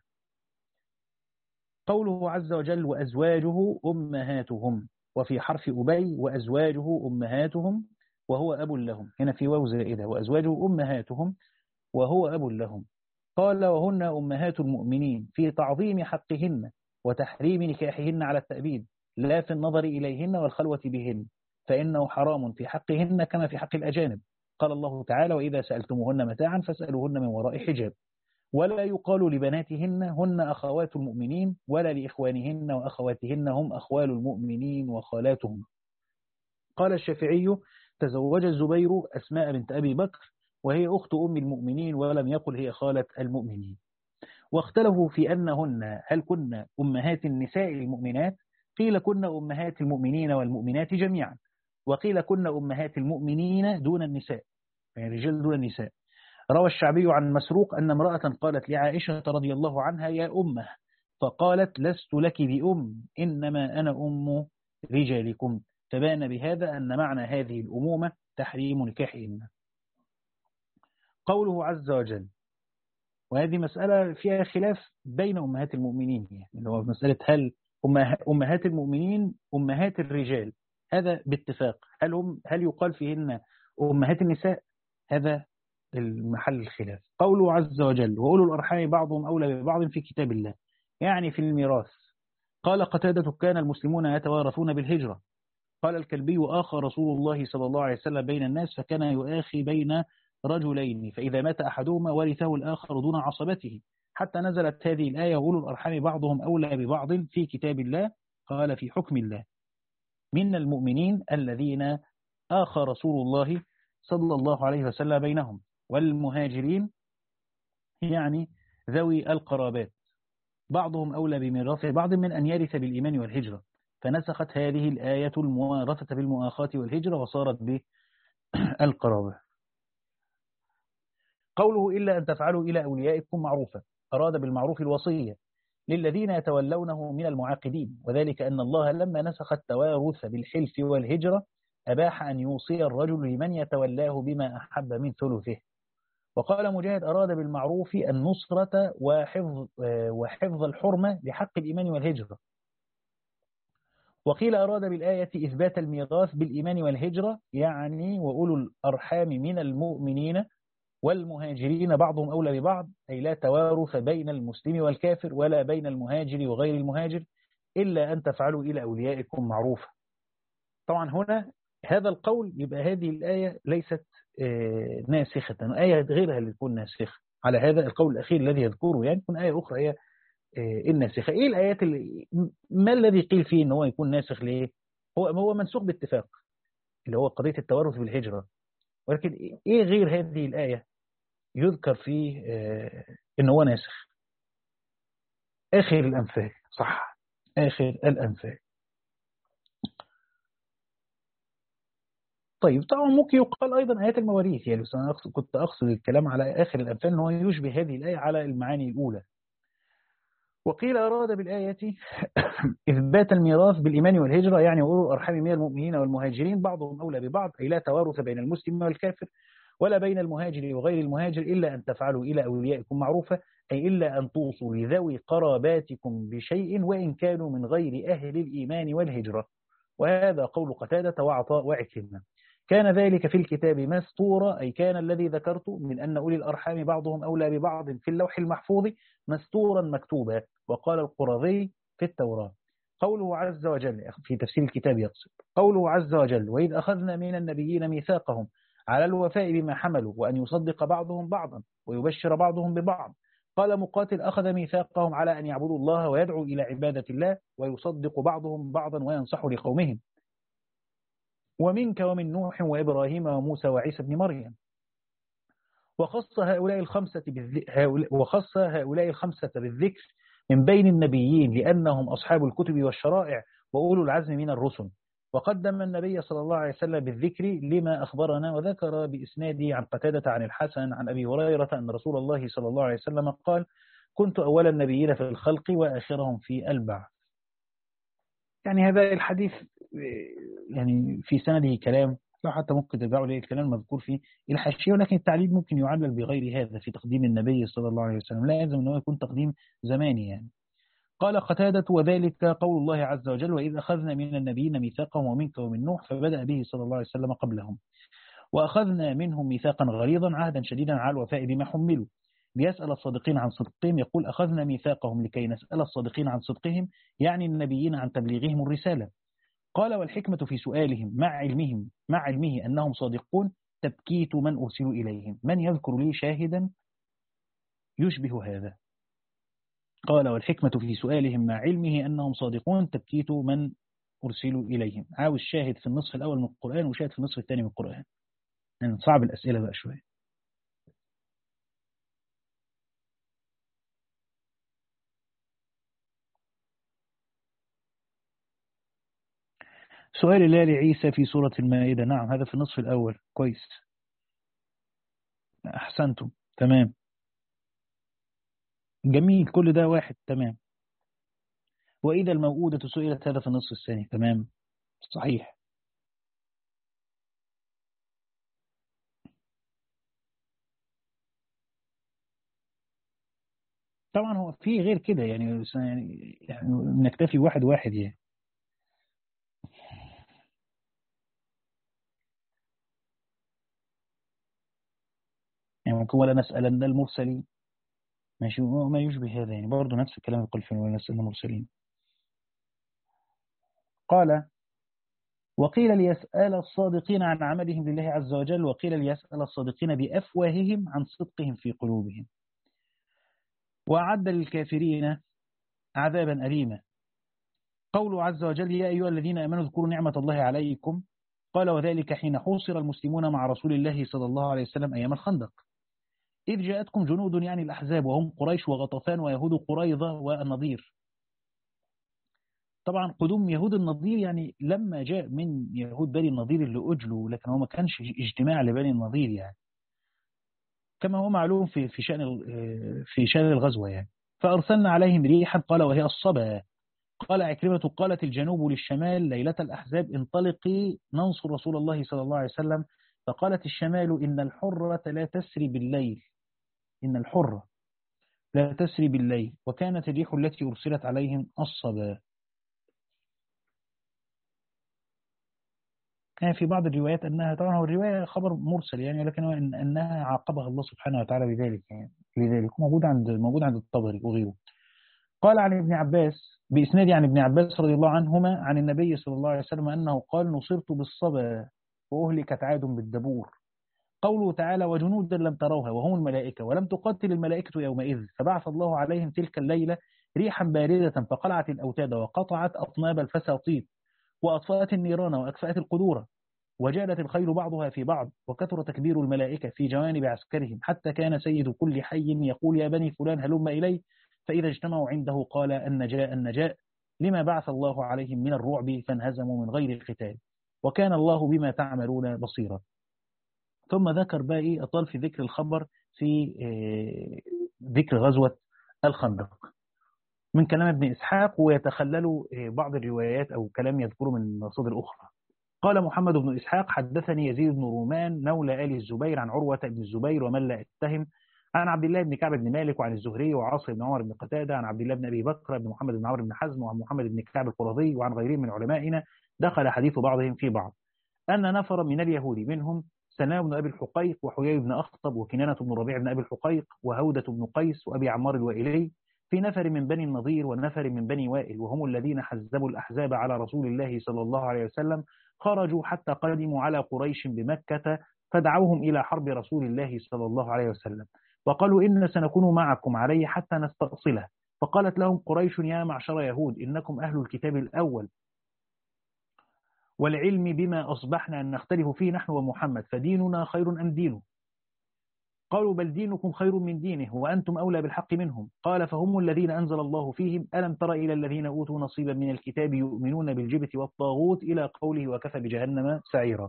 قوله عز وجل وأزواجه أمهاتهم وفي حرف أبي وأزواجه أمهاتهم وهو أب لهم، هنا في واو زائدة وأزواجه أمهاتهم وهو أب لهم. قال وهن أمهات المؤمنين في تعظيم حقهن وتحريم نكاحهن على التأبيد لا في النظر إليهن والخلوة بهن فإنه حرام في حقهن كما في حق الأجانب. قال الله تعالى وإذا سألتموهن متاعا فاسألوهن من وراء حجاب. ولا يقال لبناتهن هن أخوات المؤمنين ولا لإخوانهن وأخواتهن هم أخوال المؤمنين وخالاتهم. قال الشافعي تزوج الزبير أسماء بنت أبي بكر وهي أخت أم المؤمنين ولم يقل هي خالة المؤمنين. واختلفوا في أنهن هل كن أمهات النساء المؤمنات، قيل كن أمهات المؤمنين والمؤمنات جميعا، وقيل كن أمهات المؤمنين دون النساء، يعني الرجال دون النساء. روى الشعبي عن مسروق أن امرأة قالت لعائشة رضي الله عنها يا أمه فقالت لست لك بأم إنما أنا أم رجالكم، فبان بهذا أن معنى هذه الأمومة تحريم نكاحهن. قوله عز وجل وهذه مسألة فيها خلاف بين أمهات المؤمنين، يعني هو مسألة هل أمهات المؤمنين أمهات الرجال هذا باتفاق، هل, هم هل يقال فيهن أمهات النساء، هذا المحل الخلاف. قوله عز وجل وأولو الأرحام بعضهم أولى ببعض في كتاب الله، يعني في الميراث. قال قتادة كان المسلمون يتوارثون بالهجرة. قال الكلبي آخى رسول الله صلى الله عليه وسلم بين الناس فكان يؤاخي بين رجلين فإذا مات أحدهما ورثه الآخر دون عصبته حتى نزلت هذه الآية وأولو الأرحام بعضهم أولى ببعض في كتاب الله. قال في حكم الله من المؤمنين الذين آخى رسول الله صلى الله عليه وسلم بينهم والمهاجرين يعني ذوي القرابات بعضهم أولى بميراث بعض من أن يرث بالإيمان والهجرة، فنسخت هذه الآية الموارثة بالمؤاخاة والهجرة وصارت بالقرابة. قوله إلا أن تفعلوا إلى أوليائكم معروفا أراد بالمعروف الوصية للذين يتولونه من المعاقدين، وذلك أن الله لما نسخ التوارث بالحلف والهجرة أباح أن يوصي الرجل لمن يتولاه بما أحب من ثلثه. وقال مجاهد أراد بالمعروف النصرة وحفظ, وحفظ الحرمة لحق الإيمان والهجرة. وقيل أراد بالآية إثبات الميراث بالإيمان والهجرة، يعني وأولو الأرحام من المؤمنين والمهاجرين بعضهم أولى ببعض، أي لا توارث بين المسلم والكافر ولا بين المهاجر وغير المهاجر إلا أن تفعلوا إلى أوليائكم معروفا. طبعا هنا هذا القول يبقى هذه الآية ليست ناسخة، آية غيرها اللي تكون ناسخة. على هذا القول الأخير الذي يذكره، يعني تكون آية أخرى هي الناسخة. إيه الآيات اللي ما الذي قيل فيه إن هو يكون ناسخ؟ ليه؟ هو هو منسوخ باتفاق، اللي هو قضية التورث بالهجرة، ولكن إيه غير هذه الآية يذكر فيه إن هو ناسخ؟ آخر الأنفال، صح، آخر الأنفال. طيب طبعا ممكن يقال أيضا آيات المواريث، يعني بس أنا أقصد كنت أقصد الكلام على آخر الأنفال إن هو يشبه هذه الآية على المعاني الأولى. وقيل أراد بالآية إثبات الميراث بالإيمان والهجرة، يعني أولو الأرحام من المؤمنين والمهاجرين بعضهم أولى ببعض، أي لا توارث بين المسلم والكافر ولا بين المهاجر وغير المهاجر إلا أن تفعلوا إلى أوليائكم معروفة، أي إلا أن توصوا لذوي قراباتكم بشيء وإن كانوا من غير أهل الإيمان والهجرة. وهذا قول قتادة وعطاء وعكرمة. كان ذلك في الكتاب مسطورا، أي كان الذي ذكرت من أن أولي الأرحام بعضهم أولى ببعض في اللوح المحفوظ مسطورا مكتوبا. وقال القرظي في التوراة. قوله عز وجل في تفسير الكتاب يقصد قوله عز وجل وإذ أخذنا من النبيين ميثاقهم على الوفاء بما حملوا وأن يصدق بعضهم بعضا ويبشر بعضهم ببعض. قال مقاتل أخذ ميثاقهم على أن يعبدوا الله ويدعوا إلى عبادة الله ويصدق بعضهم بعضا وينصح لقومهم. ومنك ومن نوح وإبراهيم وموسى وعيسى بن مريم. وخص هؤلاء الخمسة بالذكر وخص هؤلاء الخمسة بالذكر من بين النبيين لأنهم أصحاب الكتب والشرائع وأولو العزم من الرسل. وقدم النبي صلى الله عليه وسلم بالذكر لما أخبرنا، وذكر بإسناده عن قتادة عن الحسن عن أبي هريرة أن رسول الله صلى الله عليه وسلم قال: كنت أول النبيين في الخلق وآخرهم في البعث. يعني هذا الحديث يعني في سنده كلام، لو حتى ممكن ترجعوا ليه الكلام المذكور فيه الحاشية، ولكن التعليل ممكن يعلل بغير هذا في تقديم النبي صلى الله عليه وسلم، لا يلزم أنه يكون تقديم زماني يعني. قال قتادة: وذلك قول الله عز وجل: وإذ أخذنا من النبيين ميثاقهم ومنك ومن نوح، فبدأ به صلى الله عليه وسلم قبلهم. وأخذنا منهم ميثاقا غليظا عهدا شديدا على الوفاء بما حملوا ليسأل الصادقين عن صدقهم. يقول: أخذنا ميثاقهم لكي نسأل الصادقين عن صدقهم، يعني النبيين عن تبليغهم الرسالة. قال: والحكمة في سؤالهم مع علمهم مع علمه أنهم صادقون تبكيت من أرسلوا إليهم. من يذكر لي شاهدا يشبه هذا؟ قال: والحكمة في سؤالهم مع علمه أنهم صادقون تبكيت من أرسلوا إليهم. عاوز شاهد في النصف الأول من القرآن وشاهد في النصف الثاني من القرآن، يعني صعب الأسئلة بقى شوية. سؤال الله لعيسى في سورة المائدة، نعم هذا في النصف الأول، كويس، أحسنتم، تمام، جميل، كل ده واحد، تمام. وإذا الموءودة سئلت، هذا في النصف الثاني، تمام، صحيح. طبعا هو في غير كده يعني، يعني يعني نكتفي واحد واحد يعني. يعني ممكن ولا نسألن المرسلين، ماشي، وما يشبه هذا يعني برضه نفس الكلام يقول في ولا نسألن المرسلين. قال: وقيل ليسأل الصادقين عن عملهم لله عز وجل، وقيل ليسأل الصادقين بأفواههم عن صدقهم في قلوبهم. وأعد للكافرين عذابا أليما. قوله عز وجل: يا أيها الذين آمنوا اذكروا نعمة الله عليكم. قال: وذلك حين حوصر المسلمون مع رسول الله صلى الله عليه وسلم أيام الخندق، إذ جاءتكم جنود يعني الأحزاب وهم قريش وغطفان ويهود قريظة والنضير. طبعا قدوم يهود النضير يعني لما جاء من يهود بني النضير اللي أجلوا، لكن هو ما كانش اجتماع لبني النضير يعني، كما هو معلوم في في شأن في شأن الغزوة يعني. فأرسلنا عليهم ريحا، قال وهي الصبا. قال عكرمة: قالت الجنوب للشمال ليلة الأحزاب: انطلقي ننصر رسول الله صلى الله عليه وسلم. فقالت الشمال: إن الحرة لا تسري بالليل إن الحرة لا تسري بالليل. وكانت الريح التي أرسلت عليهم الصبا. يعني في بعض الروايات أنها، طبعا هو الرواية خبر مرسل يعني، ولكن إن أنها عاقبها الله سبحانه وتعالى بذلك يعني، لذلك موجود عند موجود عند الطبري وغيره. قال عن ابن عباس بإسناد عن ابن عباس رضي الله عنهما عن النبي صلى الله عليه وسلم أنه قال: نصرت بالصبا وأهلكت عاد بالدبور. قوله تعالى وجنودا لم تروها وهم الملائكة ولم تقاتل الملائكة يومئذ فبعث الله عليهم تلك الليلة ريحا باردة فقلعت الأوتاد وقطعت أطناب الفساطيط وأطفأت النيران وأكفأت القدور وجالت الخيل بعضها في بعض وكثر تكبير الملائكة في جوانب عسكرهم حتى كان سيد كل حي يقول يا بني فلان هلم إلي فإذا اجتمعوا عنده قال النجاء النجاء لما بعث الله عليهم من الرعب فانهزموا من غير قتال وكان الله بما تعملون بصيرا. ثم ذكر باقي أطال في ذكر الخبر في ذكر غزوة الخندق من كلام ابن إسحاق ويتخلل بعض الروايات أو كلام يذكره من مصادر أخرى. قال محمد بن إسحاق حدثني يزيد بن رومان مولى آل الزبير عن عروة بن الزبير ومن لا اتهم عن عبد الله بن كعب بن مالك وعن الزهري وعاصم بن عمر بن قتادة عن عبد الله بن أبي بكر بن محمد بن عمرو بن حزم وعن محمد بن كعب القرظي وعن غيرهم من علمائنا دخل حديث بعضهم في بعض أن نفر من اليهود منهم سلام بن أبي الحقيق وحيي بن أخطب وكنانة بن ربيع بن أبي الحقيق وهودة بن قيس وأبي عمار الوائلي في نفر من بني النضير ونفر من بني وائل وهم الذين حزبوا الأحزاب على رسول الله صلى الله عليه وسلم خرجوا حتى قدموا على قريش بمكة فدعوهم إلى حرب رسول الله صلى الله عليه وسلم وقالوا إن سنكون معكم عليه حتى نستأصله فقالت لهم قريش يا معشر يهود إنكم أهل الكتاب الأول والعلم بما أصبحنا أن نختلف فيه نحن ومحمد فديننا خير أم دينه قالوا بل دينكم خير من دينه وأنتم أولى بالحق منهم قال فهم الذين أنزل الله فيهم ألم تر إلى الذين أوتوا نصيبا من الكتاب يؤمنون بالجبت والطاغوت إلى قوله وكفى بجهنم سعيرا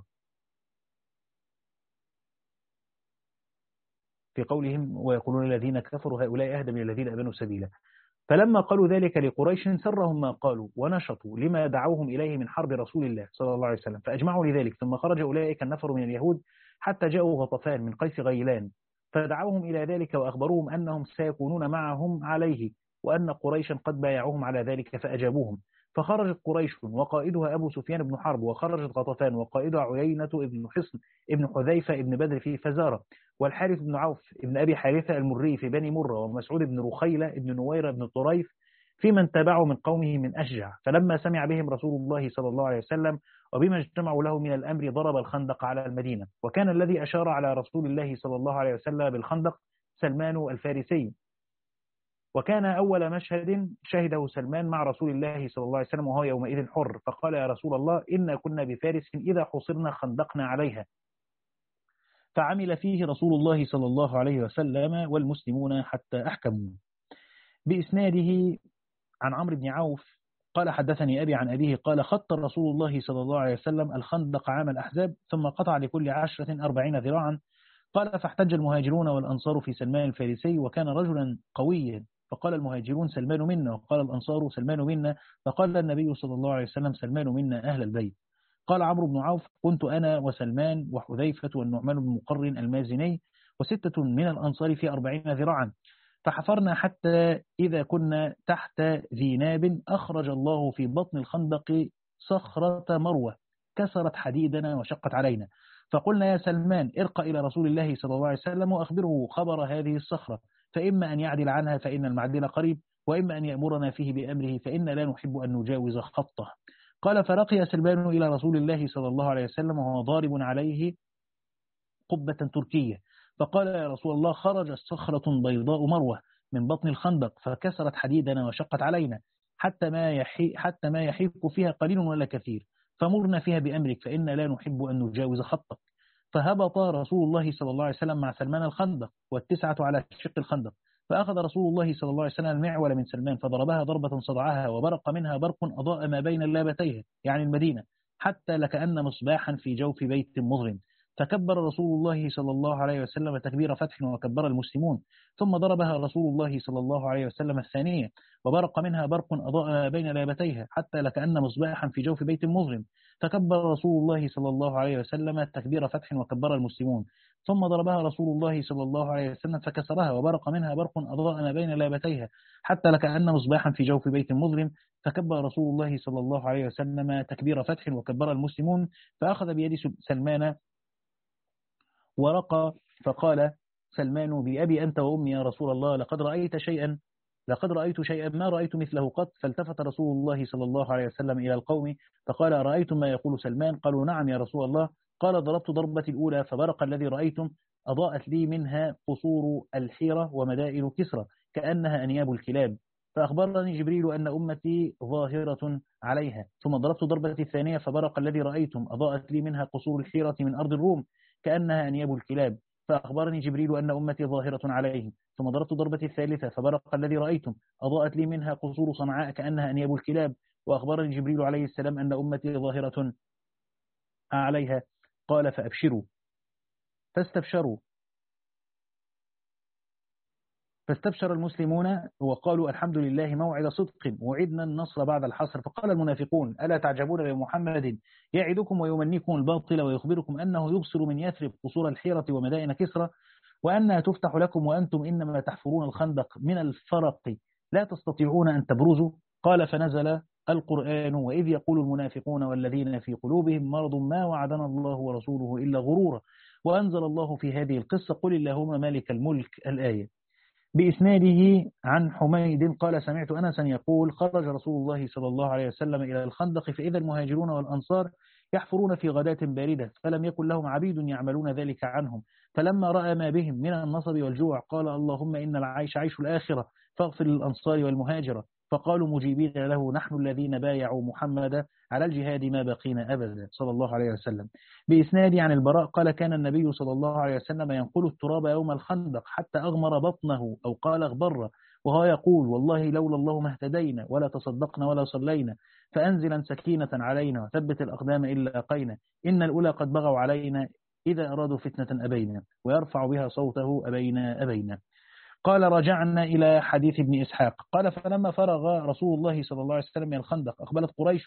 في قولهم ويقولون الذين كفروا هؤلاء أهدى من الذين أمنوا سبيلا فلما قالوا ذلك لقريش سرهم ما قالوا ونشطوا لما دعوهم إليه من حرب رسول الله صلى الله عليه وسلم فأجمعوا لذلك ثم خرج أولئك النفر من اليهود حتى جاءوا غطفان من قيس غيلان فدعوهم إلى ذلك وأخبروهم أنهم سيكونون معهم عليه وأن قريشا قد بايعوهم على ذلك فأجابوهم فخرجت قريش وقائدها أبو سفيان بن حرب وخرجت غطفان وقائدها عيينة بن حصن ابن حذيفة ابن بدر في فزارة والحارث بن عوف ابن أبي حارثة المري في بني مرة ومسعود بن رخيلة ابن نويرة بن طريف في من تابعوا من قومه من أشجع فلما سمع بهم رسول الله صلى الله عليه وسلم وبما اجتمعوا له من الأمر ضرب الخندق على المدينة وكان الذي أشار على رسول الله صلى الله عليه وسلم بالخندق سلمان الفارسي وكان أول مشهد شهده سلمان مع رسول الله صلى الله عليه وسلم وهو يومئذ حر فقال يا رسول الله إنا كنا بفارس إذا حصرنا خندقنا عليها فعمل فيه رسول الله صلى الله عليه وسلم والمسلمون حتى أحكموا بإسناده عن عمرو بن عوف قال حدثني أبي عن أبيه قال خط رسول الله صلى الله عليه وسلم الخندق عام الأحزاب ثم قطع لكل عشرة أربعين ذراعا قال فاحتج المهاجرون والأنصار في سلمان الفارسي وكان رجلا قويا فقال المهاجرون سلمان منا وقال الأنصار سلمان منا فقال النبي صلى الله عليه وسلم سلمان منا أهل البيت قال عمرو بن عوف كنت أنا وسلمان وحذيفة والنعمان بن مقرن المازني وستة من الأنصار في أربعين ذراعا فحفرنا حتى إذا كنا تحت ذي ناب أخرج الله في بطن الخندق صخرة مروة كسرت حديدنا وشقت علينا فقلنا يا سلمان ارقى إلى رسول الله صلى الله عليه وسلم وأخبره خبر هذه الصخرة فإما أن يعدل عنها فإن المعدل قريب وإما أن يأمرنا فيه بأمره فإن لا نحب أن نجاوز خطه قال فرقي سلمان إلى رسول الله صلى الله عليه وسلم وهو ضارب عليه قبة تركية فقال يا رسول الله خرجت صخرة بيضاء مروة من بطن الخندق فكسرت حديدنا وشقت علينا حتى ما يحي حتى ما يحيك فيها قليل ولا كثير فمرنا فيها بأمرك فإن لا نحب أن نجاوز خطك فهبط رسول الله صلى الله عليه وسلم مع سلمان الخندق والتسعة على شق الخندق فأخذ رسول الله صلى الله عليه وسلم المعول من سلمان فضربها ضربة صدعها وبرق منها برق أضاء ما بين اللابتيها يعني المدينة حتى لكأن مصباحا في جوف بيت مظلم فكبر رسول الله صلى الله عليه وسلم تكبير فتح وكبر المسلمون ثم ضربها رسول الله صلى الله عليه وسلم الثانية وبرق منها برق أضاء ما بين لابتيها حتى لكأن مصباحا في جوف بيت مظلم فكبر رسول الله صلى الله عليه وسلم تكبير فتح وكبر المسلمون ثم ضربها رسول الله صلى الله عليه وسلم فكسرها وبرق منها برق أضاء ما بين لابتيها حتى لكأن مصباحا في جوف بيت مظلم فكبر رسول الله صلى الله عليه وسلم تكبير فتح وكبر المسلمون فأخذ بيد سلمان ورقى فقال سلمان بأبي أنت وأمي يا رسول الله لقد رأيت شيئا لقد رأيت شيئا ما رأيت مثله قط فالتفت رسول الله صلى الله عليه وسلم إلى القوم فقال رأيتم ما يقول سلمان قالوا نعم يا رسول الله قال ضربت ضربة الأولى فبرق الذي رأيتم أضاءت لي منها قصور الحيرة ومدائن كسرى كأنها أنياب الكلاب، فأخبرني جبريل أن أمتي ظاهرة عليها. ثم ضربت ضربة الثانية فبرق الذي رأيتم أضاءت لي منها قصور الحيرة من أرض الروم كأنها أنياب الكلاب، فأخبرني جبريل أن أمتي ظاهرة عليهم. ثم ضربت ضربة الثالثة فبرق الذي رأيتم أضاءت لي منها قصور صنعاء كأنها أنياب الكلاب، وأخبرني جبريل عليه السلام أن أمتي ظاهرة عليها. قال فأبشروا فاستبشروا فاستبشر المسلمون وقالوا الحمد لله موعد صدق وعدنا النصر بعد الحصر. فقال المنافقون ألا تعجبون بمحمد يعدكم ويمنيكم الباطل ويخبركم أنه يبصر من يثرب قصور الحيرة ومدائن كسرى وأنها تفتح لكم وأنتم إنما تحفرون الخندق من الفرق لا تستطيعون أن تبرزوا. قال فنزل القرآن وإذ يقول المنافقون والذين في قلوبهم مرض ما وعدنا الله ورسوله إلا غرورا، وأنزل الله في هذه القصة قل اللهم مالك الملك الآية. بإسناده عن حميد قال سمعت أنسا يقول خرج رسول الله صلى الله عليه وسلم إلى الخندق فإذا المهاجرون والأنصار يحفرون في غداة باردة فلم يكن لهم عبيد يعملون ذلك عنهم، فلما رأى ما بهم من النصب والجوع قال اللهم إن العيش عيش الآخرة فاغفر للأنصار والمهاجرة، فقالوا مجيبين له نحن الذين بايعوا محمدا على الجهاد ما بقينا أبدا صلى الله عليه وسلم. بإسناد عن البراء قال كان النبي صلى الله عليه وسلم ينقل التراب يوم الخندق حتى أغمر بطنه أو قال اغبر، وهو يقول والله لولا الله ما اهتدينا ولا تصدقنا ولا صلينا، فأنزلا سكينة علينا وثبت الأقدام إلا أقينا، إن الأولى قد بغوا علينا إذا أرادوا فتنة أبينا، ويرفع بها صوته أبينا أبينا. قال رجعنا إلى حديث ابن إسحاق قال فلما فرغ رسول الله صلى الله عليه وسلم من الخندق أقبلت قريش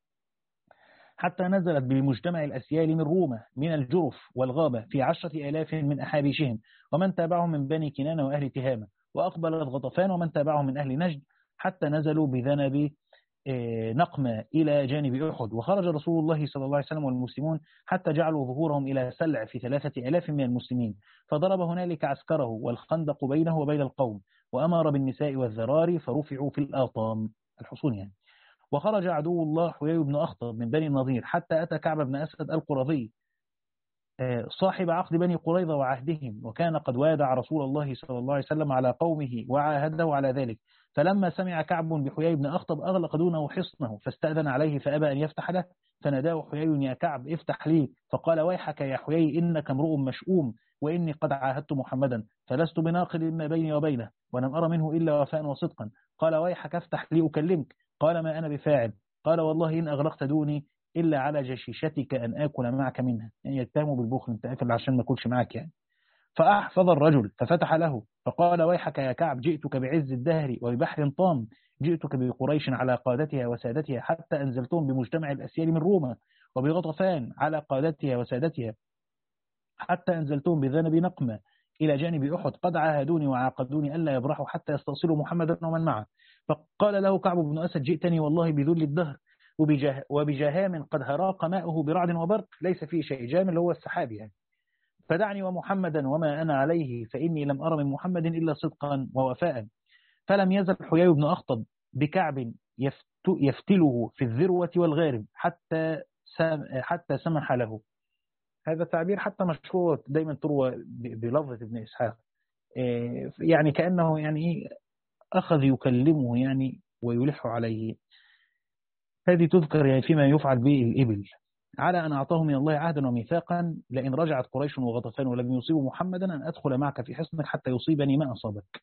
حتى نزلت بمجتمع الأسيال من رومة من الجرف والغابة في عشرة آلاف من أحابيشهم ومن تابعهم من بني كنانة وأهل تهامة، وأقبلت غطفان ومن تابعهم من أهل نجد حتى نزلوا بذنب نقمة إلى جانب أحد، وخرج رسول الله صلى الله عليه وسلم والمسلمون حتى جعلوا ظهورهم إلى سلع في ثلاثة آلاف من المسلمين، فضرب هنالك عسكره والخندق بينه وبين القوم، وأمر بالنساء والذراري فرفعوا في الآطام الحصون يعني. وخرج عدو الله حيي بن أخطب من بني النضير حتى أتى كعب بن أسد القرظي صاحب عقد بني قريظة وعهدهم، وكان قد وادع رسول الله صلى الله عليه وسلم على قومه وعاهده على ذلك، فلما سمع كعب بحيي بن أخطب أغلق دونه حصنه فاستأذن عليه فأبى أن يفتح له، فناداه حيي يا كعب افتح لي، فقال ويحك يا حيي إنك امرؤ مشؤوم وإني قد عاهدت محمدا فلست بناقض ما بيني وبينه ولم أرى منه إلا وفاء وصدقا. قال ويحك افتح لي أكلمك، قال ما أنا بفاعل، قال والله إن أغلقت دوني إلا على جشيشتك أن آكل معك منها، يعني يتهموا بالبخل أنت آكل عشان ما أكلش معك يعني. فأحفظ الرجل ففتح له فقال ويحك يا كعب جئتك بعز الدهر وببحر طام، جئتك بقريش على قادتها وسادتها حتى أنزلتهم بمجتمع الأسيال من روما، وبغطفان على قادتها وسادتها حتى أنزلتهم بذنب نقمة إلى جانب أحد، قد عاهدوني وعاقدوني ألا يبرحوا حتى يستأصلوا محمدا ومن معه. فقال له كعب بن أسد جئتني والله بذل الدهر وبجه وبجهام قد هراق ماؤه برعد وبرق ليس فيه شيء، جام اللي هو السحاب يعني، فدعني ومحمدا وما أنا عليه فإني لم أرى من محمد إلا صدقا ووفاء. فلم يزل حيي بن أخطب بكعب يفتله في الذروة والغارب حتى حتى سمح له. هذا تعبير حتى مشهور دايما تروى بلفظة ابن إسحاق، يعني كأنه يعني أخذ يكلمه يعني ويلح عليه. هذه تذكر يعني فيما يفعل به الإبل على أن أعطاه من الله عهدا وميثاقا لئن رجعت قريش وغطفان ولم يصيبوا محمدا أن أدخل معك في حصنك حتى يصيبني ما أصابك.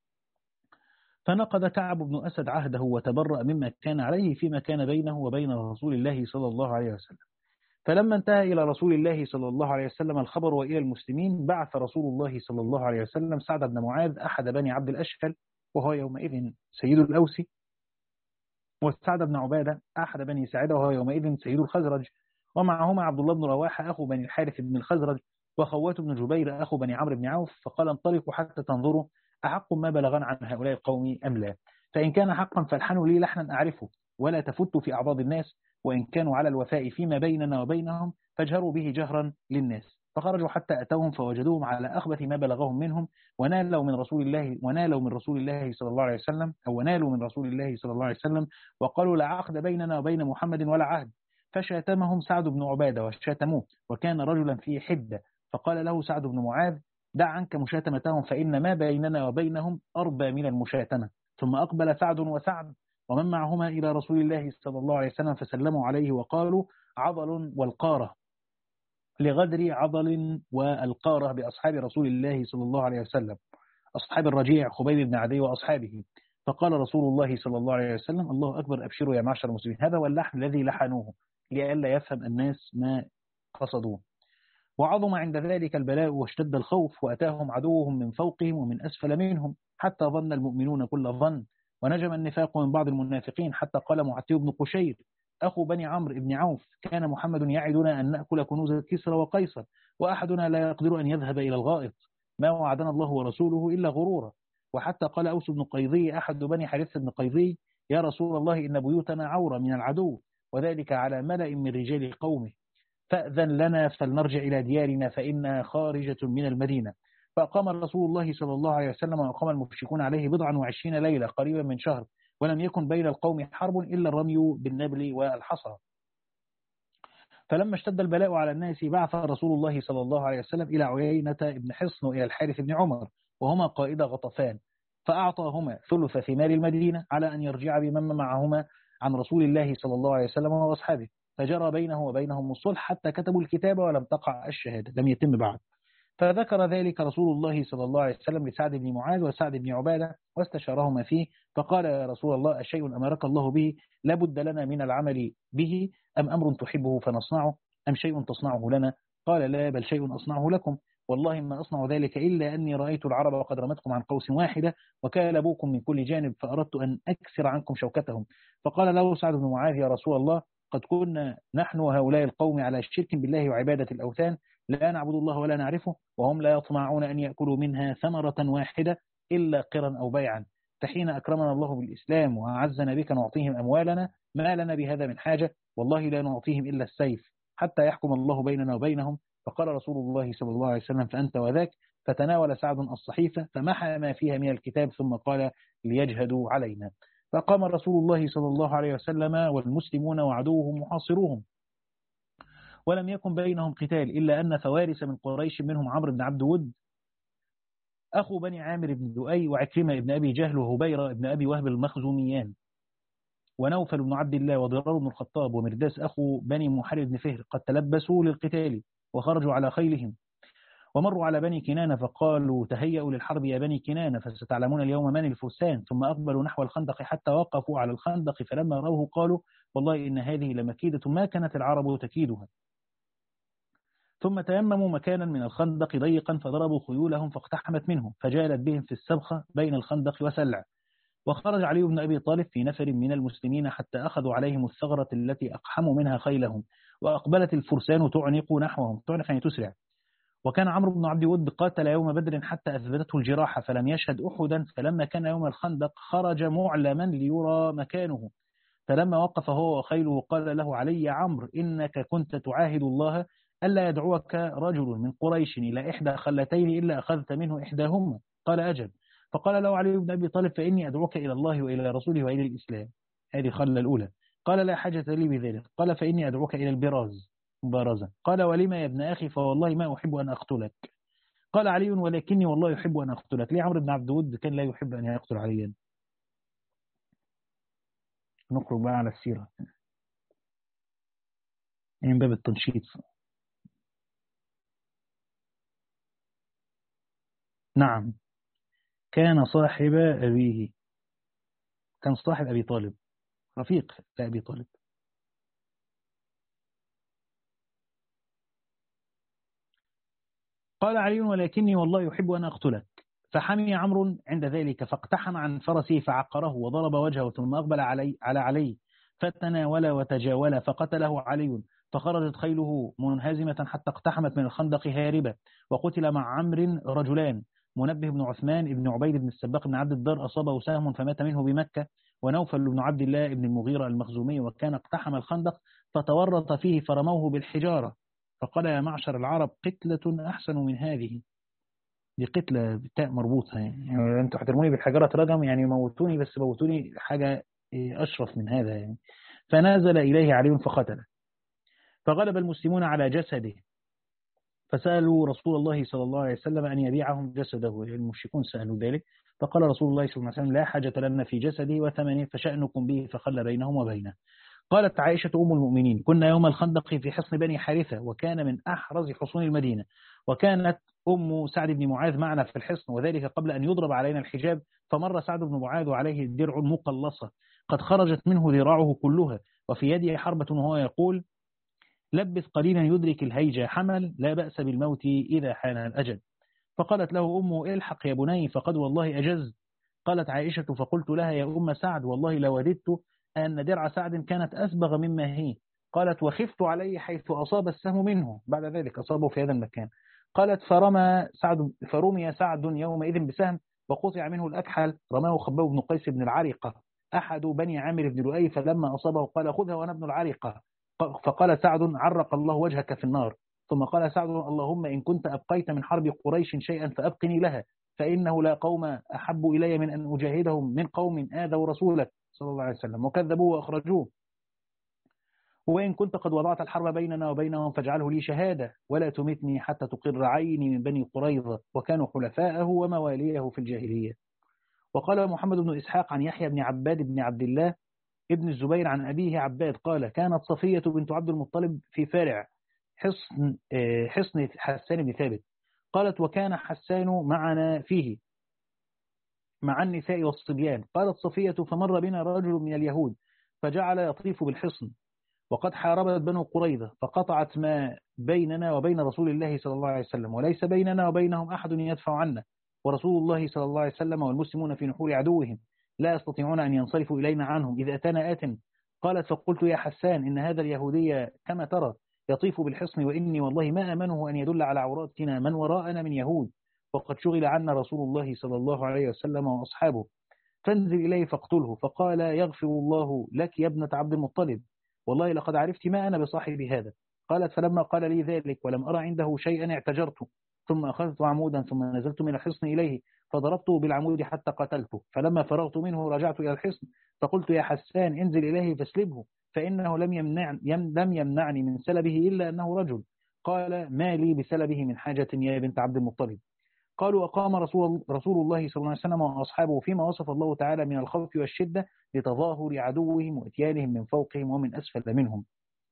فنقض كعب بن أسد عهده وتبرأ مما كان عليه فيما كان بينه وبين رسول الله صلى الله عليه وسلم. فلما انتهى إلى رسول الله صلى الله عليه وسلم الخبر وإلى المسلمين بعث رسول الله صلى الله عليه وسلم سعد بن معاذ أحد بني عبد الأشهل وهو يومئذ سيد الأوس، وسعد بن عبادة أحد بني ساعدة وهو يومئذ سيد الخزرج، ومعهما عبد الله بن رواحة أخو بني الحارث بن الخزرج، وخوات بن جبير أخو بني عمرو بن عوف. فقال انطلقوا حتى تنظروا أحق ما بلغن عن هؤلاء القوم أم لا، فإن كان حقا فالحنوا لي لحنا أعرفه ولا تفتوا في أعراض الناس، وإن كانوا على الوفاء فيما بيننا وبينهم فاجهروا به جهرا للناس. فخرجوا حتى أتوهم فوجدوهم على أخبث ما بلغهم منهم، ونالوا من رسول الله ونالوا من رسول الله صلى الله عليه وسلم أو ونالوا من رسول الله صلى الله عليه وسلم وقالوا لا عقد بيننا وبين محمد ولا عهد، فشاتمهم سعد بن عبادة وشاتموه، وكان رجلا في حدة، فقال له سعد بن معاذ: دع عنك مشاتمتهم، فإن ما بيننا وبينهم أربى من المشاتمة. ثم أقبل سعد وسعد ومن معهما إلى رسول الله صلى الله عليه وسلم فسلموا عليه وقالوا: عضل والقارة، لغدر عضل والقارة بأصحاب رسول الله صلى الله عليه وسلم، أصحاب الرجيع خبيب بن عدي وأصحابه. فقال رسول الله صلى الله عليه وسلم: الله أكبر، أبشروا يا معشر المسلمين. هذا هو اللحن الذي لحنوه لئلا يفهم الناس ما قصدوه. وعظم عند ذلك البلاء واشتد الخوف، وأتاهم عدوهم من فوقهم ومن أسفل منهم، حتى ظن المؤمنون كل ظن، ونجم النفاق من بعض المنافقين، حتى قال معتب بن قشير أخو بني عمرو بن عوف: كان محمد يعدنا أن نأكل كنوز كسرى وقيصر، وأحدنا لا يقدر أن يذهب إلى الغائط، ما وعدنا الله ورسوله إلا غرورا. وحتى قال أوس بن قيظي أحد بني حارث بن قيظي: يا رسول الله، إن بيوتنا عورة من العدو، وذلك على ملأ من رجال قومه، فأذن لنا فلنرجع إلى ديارنا فإنها خارجة من المدينة. فأقام رسول الله صلى الله عليه وسلم وأقام المشركون عليه بضعا وعشرين ليلة، قريبا من شهر، ولم يكن بين القوم حرب إلا الرمي بالنبل والحصى. فلما اشتد البلاء على الناس بعث رسول الله صلى الله عليه وسلم إلى عيينة بن حصن وإلى الحارث بن عمر، وهما قائد غطفان، فأعطاهما ثلث ثمار المدينة على أن يرجع بمن معهما عن رسول الله صلى الله عليه وسلم وأصحابه. فجرى بينه وبينهم الصلح حتى كتبوا الكتاب ولم تقع الشهادة، لم يتم بعد. فذكر ذلك رسول الله صلى الله عليه وسلم لسعد بن معاذ وسعد بن عبادة واستشارهما فيه، فقال: يا رسول الله، الشيء أمرك الله به لا بد لنا من العمل به، أم أمر تحبه فنصنعه، أم شيء تصنعه لنا؟ قال: لا، بل شيء أصنعه لكم، والله ما أصنع ذلك إلا أني رأيت العرب قد رمتكم عن قوس واحدة وكالبوكم من كل جانب، فأردت أن أكسر عنكم شوكتهم. فقال له سعد بن معاذ: يا رسول الله، قد كنا نحن وهؤلاء القوم على شرك بالله وعبادة الأوثان، لا نعبد الله ولا نعرفه، وهم لا يطمعون أن يأكلوا منها ثمرة واحدة إلا قرا أو بيعا، فحين أكرمنا الله بالإسلام وأعزنا بك نعطيهم أموالنا، ما لنا بهذا من حاجة، والله لا نعطيهم إلا السيف حتى يحكم الله بيننا وبينهم. فقال رسول الله صلى الله عليه وسلم: فأنت وذاك. فتناول سعد الصحيفة فمحى ما فيها من الكتاب، ثم قال: ليجهدوا علينا. فقام رسول الله صلى الله عليه وسلم والمسلمون وعدوهم محاصروهم، ولم يكن بينهم قتال إلا أن فوارس من قريش، منهم عمرو بن عبد ود أخو بني عامر بن لؤي، وعكرمة بن أبي جهل، وهبيرة بن أبي وهب المخزوميان، ونوفل بن عبد الله، وضرار بن الخطاب، ومرداس أخو بني محارب بن فهر، قد تلبسوا للقتال وخرجوا على خيلهم، ومروا على بني كنانة فقالوا: تهيئوا للحرب يا بني كنانة، فستعلمون اليوم من الفرسان. ثم أقبلوا نحو الخندق حتى وقفوا على الخندق، فلما روه قالوا: والله إن هذه لمكيدة ما كانت العرب تكيدها. ثم تيمموا مكانا من الخندق ضيقا فضربوا خيولهم فاقتحمت منه، فجالت بهم في السبخة بين الخندق وسلع. وخرج علي بن أبي طالب في نفر من المسلمين حتى أخذوا عليهم الثغرة التي أقحموا منها خيلهم، وأقبلت الفرسان تعنق نحوهم، تعنق يعني تسرع. وكان عمرو بن عبد ود قاتل يوم بدر حتى أثبتته الجراحة فلم يشهد أحدا، فلما كان يوم الخندق خرج معلما ليرى مكانه، فلما وقف هو وخيله قال له علي: يا عمرو، إنك كنت تعاهد الله ألا يدعوك رجل من قريش إلى إحدى خلتين إلا أخذت منه إحداهما. قال: أجل. فقال له علي بن أبي طالب: فإني أدعوك إلى الله وإلى رسوله وإلى الإسلام. هذه خلة الأولى. قال: لا حاجة لي بذلك. قال: فإني أدعوك إلى البراز، مبارزة. قال: ولما يا ابن أخي؟ فوالله ما أحب أن أقتلك. قال علي: ولكني والله يحب أن أقتلك. ليه عمرو بن عبد ود كان لا يحب أن يقتل عليا؟ نخرج بقى على السيرة من باب التنشيط. نعم، كان صاحب أبيه، كان صاحب أبي طالب، رفيق لأبي طالب. قال علي: ولكني والله يحب أن أقتلك. فحمي عمرو عند ذلك فاقتحم عن فرسه فعقره وضرب وجهه، ثم أقبل علي على علي فتناول وتجاول فقتله علي، فخرجت خيله منهزمة حتى اقتحمت من الخندق هاربة. وقتل مع عمرو رجلان: منبه بن عثمان بن عبيد بن السباق بن عبد الدار أصابه سهم فمات منه بمكة، ونوفل بن عبد الله بن المغيرة المخزومي، وكان اقتحم الخندق فتورط فيه فرموه بالحجارة، فقال: يا معشر العرب، قتلة أحسن من هذه. دي قتلة بتاء مربوطة، يعني, يعني أنتوا هترموني بالحجارة رجم، يعني موتوني، بس موتوني حاجة أشرف من هذا يعني. فنازل إليه علي فقتله. فغلب المسلمون على جسده، فسألوا رسول الله صلى الله عليه وسلم أن يبيعهم جسده، المشركون سألوا ذلك، فقال رسول الله صلى الله عليه وسلم لا حاجة لنا في جسده وثمنه فشأنكم به، فخلى بينهم وبينه. قالت عائشة أم المؤمنين كنا يوم الخندق في حصن بني حارثة، وكان من أحرز حصون المدينة، وكانت أم سعد بن معاذ معنا في الحصن، وذلك قبل أن يضرب علينا الحجاب، فمر سعد بن معاذ وعليه الدرع مقلصة قد خرجت منه ذراعه كلها، وفي يده حربة، وهو يقول لبث قليلا يدرك الهيجة حمل، لا بأس بالموت إذا حان الأجل. فقالت له أمه الحق يا بني فقد والله أجز. قالت عائشة فقلت لها يا أم سعد والله لوددت أن درع سعد كانت أسبغ مما هي. قالت وخفت عليه حيث أصاب السهم منه، بعد ذلك أصابه في هذا المكان. قالت فرمى سعد فرمي سعد يومئذ بسهم وقطع منه الأكحل، رماه خباب بن قيس بن العريقة أحد بني عامر بن لؤي، فلما أصابه قال خذها وأنا ابن العريقة. فقال سعد عرق الله وجهك في النار. ثم قال سعد اللهم إن كنت أبقيت من حرب قريش شيئا فأبقني لها، فإنه لا قوم أحب إلي من أن أجاهدهم من قوم آذوا رسولك صلى الله عليه وسلم وكذبوه وأخرجوه، وإن كنت قد وضعت الحرب بيننا وبينهم فاجعله لي شهادة ولا تمتني حتى تقر عيني من بني قريظة، وكانوا حلفاءه ومواليه في الجاهلية. وقال محمد بن إسحاق عن يحيى بن عباد بن عبد الله ابن الزبير عن أبيه عباد قال كانت صفية بنت عبد المطلب في فارع حصن حصن حسان بن ثابت، قالت وكان حسان معنا فيه مع النساء والصبيان. قالت صفية فمر بنا رجل من اليهود فجعل يطيف بالحصن، وقد حاربت بنو قريظة فقطعت ما بيننا وبين رسول الله صلى الله عليه وسلم، وليس بيننا وبينهم أحد يدفع عنا، ورسول الله صلى الله عليه وسلم والمسلمون في نحور عدوهم لا يستطيعون أن ينصرفوا إلينا عنهم إذا أتانا آت. قالت فقلت يا حسان إن هذا اليهودي كما ترى يطيف بالحصن، وإني والله ما أمنه أن يدل على عوراتنا من وراءنا من يهود، وقد شغل عنا رسول الله صلى الله عليه وسلم وأصحابه، فانزل إليه فاقتله. فقال يغفر الله لك يا ابنة عبد المطلب، والله لقد عرفت ما أنا بصاحب هذا. قالت فلما قال لي ذلك ولم أرى عنده شيئا اعتجرت، ثم أخذت عمودا ثم نزلت من الحصن إليه فضربته بالعمود حتى قتلته، فلما فرغت منه رجعت إلى الحصن فقلت يا حسان انزل إليه فاسلبه، فإنه لم, يمنع يم لم يمنعني من سلبه إلا أنه رجل. قال ما لي بسلبه من حاجة يا بنت عبد المطلب. قالوا وقام رسول, رسول الله صلى الله عليه وسلم وأصحابه فيما وصف الله تعالى من الخوف والشدة لتظاهر عدوهم وإتيانهم من فوقهم ومن أسفل منهم.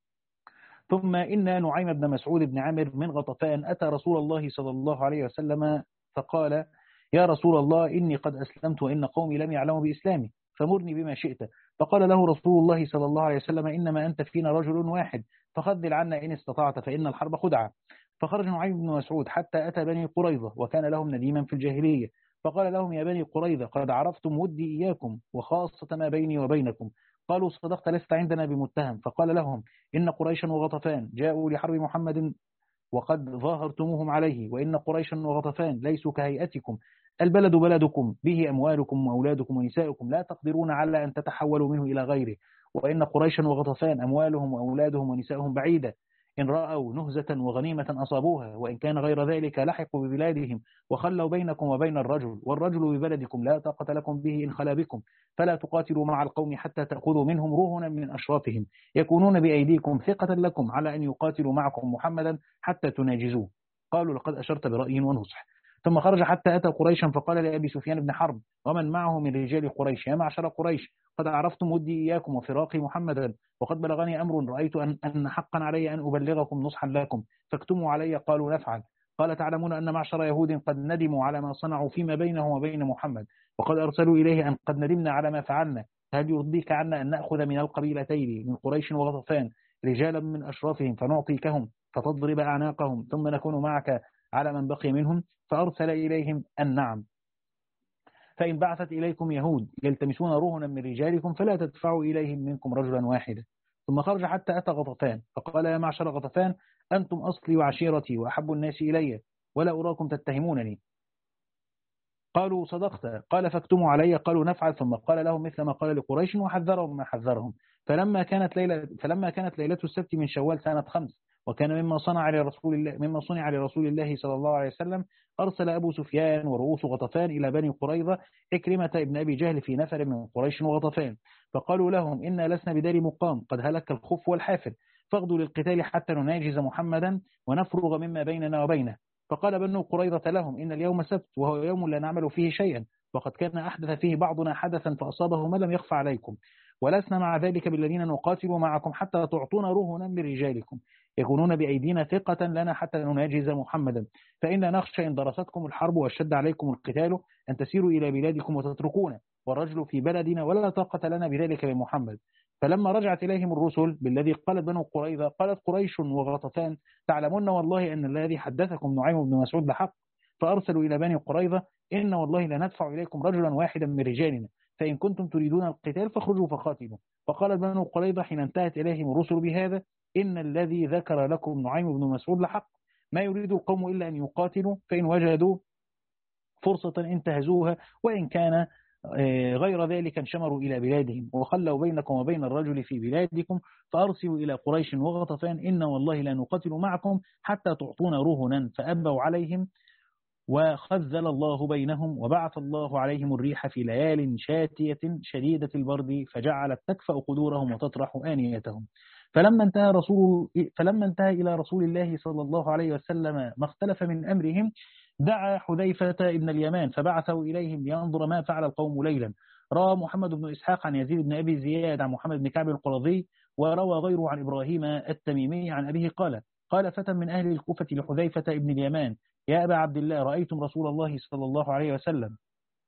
ثم إن نعيم بن مسعود بن عامر من غطفان أتى رسول الله صلى الله عليه وسلم فقال يا رسول الله إني قد أسلمت وإن قومي لم يعلموا بإسلامي فمرني بما شئت. فقال له رسول الله صلى الله عليه وسلم إنما أنت فينا رجل واحد فخذل عنا إن استطعت فإن الحرب خدعة. فخرج نعيم بن مسعود حتى أتى بني قريظة وكان لهم نديما في الجاهلية، فقال لهم يا بني قريظة قد عرفتم ودي إياكم وخاصة ما بيني وبينكم. قالوا صدقت لست عندنا بمتهم. فقال لهم إن قريشا وغطفان جاءوا لحرب محمد وقد ظاهرتموهم عليه، وإن قريشا وغطفان ليسوا كهيئتكم، البلد بلدكم به أموالكم وأولادكم ونساؤكم لا تقدرون على أن تتحولوا منه إلى غيره، وإن قريشا وغطفان أموالهم وأولادهم ونساؤهم بعيدة، إن رأوا نهزة وغنيمة أصابوها، وإن كان غير ذلك لحقوا ببلادهم وخلوا بينكم وبين الرجل، والرجل ببلدكم لا طاقة لكم به إن خلا بكم، فلا تقاتلوا مع القوم حتى تأخذوا منهم رهنا من أشرافهم يكونون بأيديكم ثقة لكم على أن يقاتلوا معكم محمدا حتى تناجزوه. قالوا لقد أشرت برأي ونصح. ثم خرج حتى أتى قريشا فقال لأبي سفيان بن حرب ومن معه من رجال قريش يا معشر قريش قد عرفتم ودي إياكم وفراقي محمدا، وقد بلغني أمر رأيت أن, أن حقا علي أن أبلغكم نصحا لكم فاكتموا علي. قالوا نفعل. قال تعلمون أن معشر يهود قد ندموا على ما صنعوا فيما بينهم وبين محمد، وقد أرسلوا إليه أن قد ندمنا على ما فعلنا، هل يرضيك عنا أن نأخذ من القبيلتين من قريش وغطفان رجالا من أشرافهم فنعطيكهم فتضرب أعناقهم ثم نكون معك على من بقي منهم؟ فأرسل إليهم أن نعم، فإن بعثت إليكم يهود يلتمسون رهنا من رجالكم فلا تدفعوا إليهم منكم رجلا واحدا. ثم خرج حتى أتى غطفان فقال يا معشر غطفان أنتم أصلي وعشيرتي وأحب الناس إلي ولا أراكم تتهمونني. قالوا صدقت. قال فاكتموا علي. قالوا نفعل. ثم قال لهم مثل ما قال لقريش وحذرهم ما حذرهم. فلما كانت ليلة فلما كانت ليلة السبت من شوال سنة خمس وكان مما صنع لرسول الله مما صنع لرسول الله صلى الله عليه وسلم أرسل أبو سفيان ورؤوس غطفان إلى بني قريظة إكرمة ابن أبي جهل في نفر من قريش وغطفان، فقالوا لهم إنا لسنا بدار مقام قد هلك الخف والحافر، فاغدوا للقتال حتى نناجز محمدا ونفرغ مما بيننا وبينه. فقال بنو قريظة لهم إن اليوم سبت وهو يوم لا نعمل فيه شيئا، وقد كان أحدث فيه بعضنا حدثا فأصابه ما لم يخفى عليكم، ولسنا مع ذلك بالذين نقاتل معكم حتى تعطونا رهنا من رجالكم يكونون بأيدينا ثقة لنا حتى نناجز محمدا، فإن نخشى إن درستكم الحرب واشتد عليكم القتال أن تسيروا إلى بلادكم وتتركونا، والرجل في بلدنا ولا طاقة لنا بذلك لمحمد. فلما رجعت إليهم الرسل بالذي قالت بنو قريظة قالت قريش وغطفان تعلمون والله أن الذي حدثكم نعيم بن مسعود لحق. فأرسلوا إلى بني قريظة إن والله لندفع إليكم رجلا واحدا من رجالنا، فإن كنتم تريدون القتال فاخرجوا فقاتلوا. فقال بنو قريظة حين انتهت إليهم الرسل بهذا إن الذي ذكر لكم نعيم بن مسعود لحق، ما يريد القوم إلا أن يقاتلوا، فإن وجدوا فرصة انتهزوها، وإن كان غير ذلك انشمروا إلى بلادهم وخلوا بينكم وبين الرجل في بلادكم، فأرسلوا إلى قريش وغطفان إن والله لا نقاتل معكم حتى تعطونا رهنا، فأبوا عليهم وخذل الله بينهم، وبعث الله عليهم الريح في ليال شاتية شديدة البرد فجعلت تكفأ قدورهم وتطرح آنيتهم. فلما انتهى رسول فلما انتهى إلى رسول الله صلى الله عليه وسلم ما اختلف من أمرهم دعا حذيفة ابن اليمان فبعثه إليهم لينظر ما فعل القوم ليلا. روى محمد بن إسحاق عن يزيد بن أبي زياد عن محمد بن كعب القرظي، وروى غيره عن إبراهيم التميمي عن أبيه قال قال فتى من أهل الكوفة لحذيفة ابن اليمان يا أبا عبد الله رأيتم رسول الله صلى الله عليه وسلم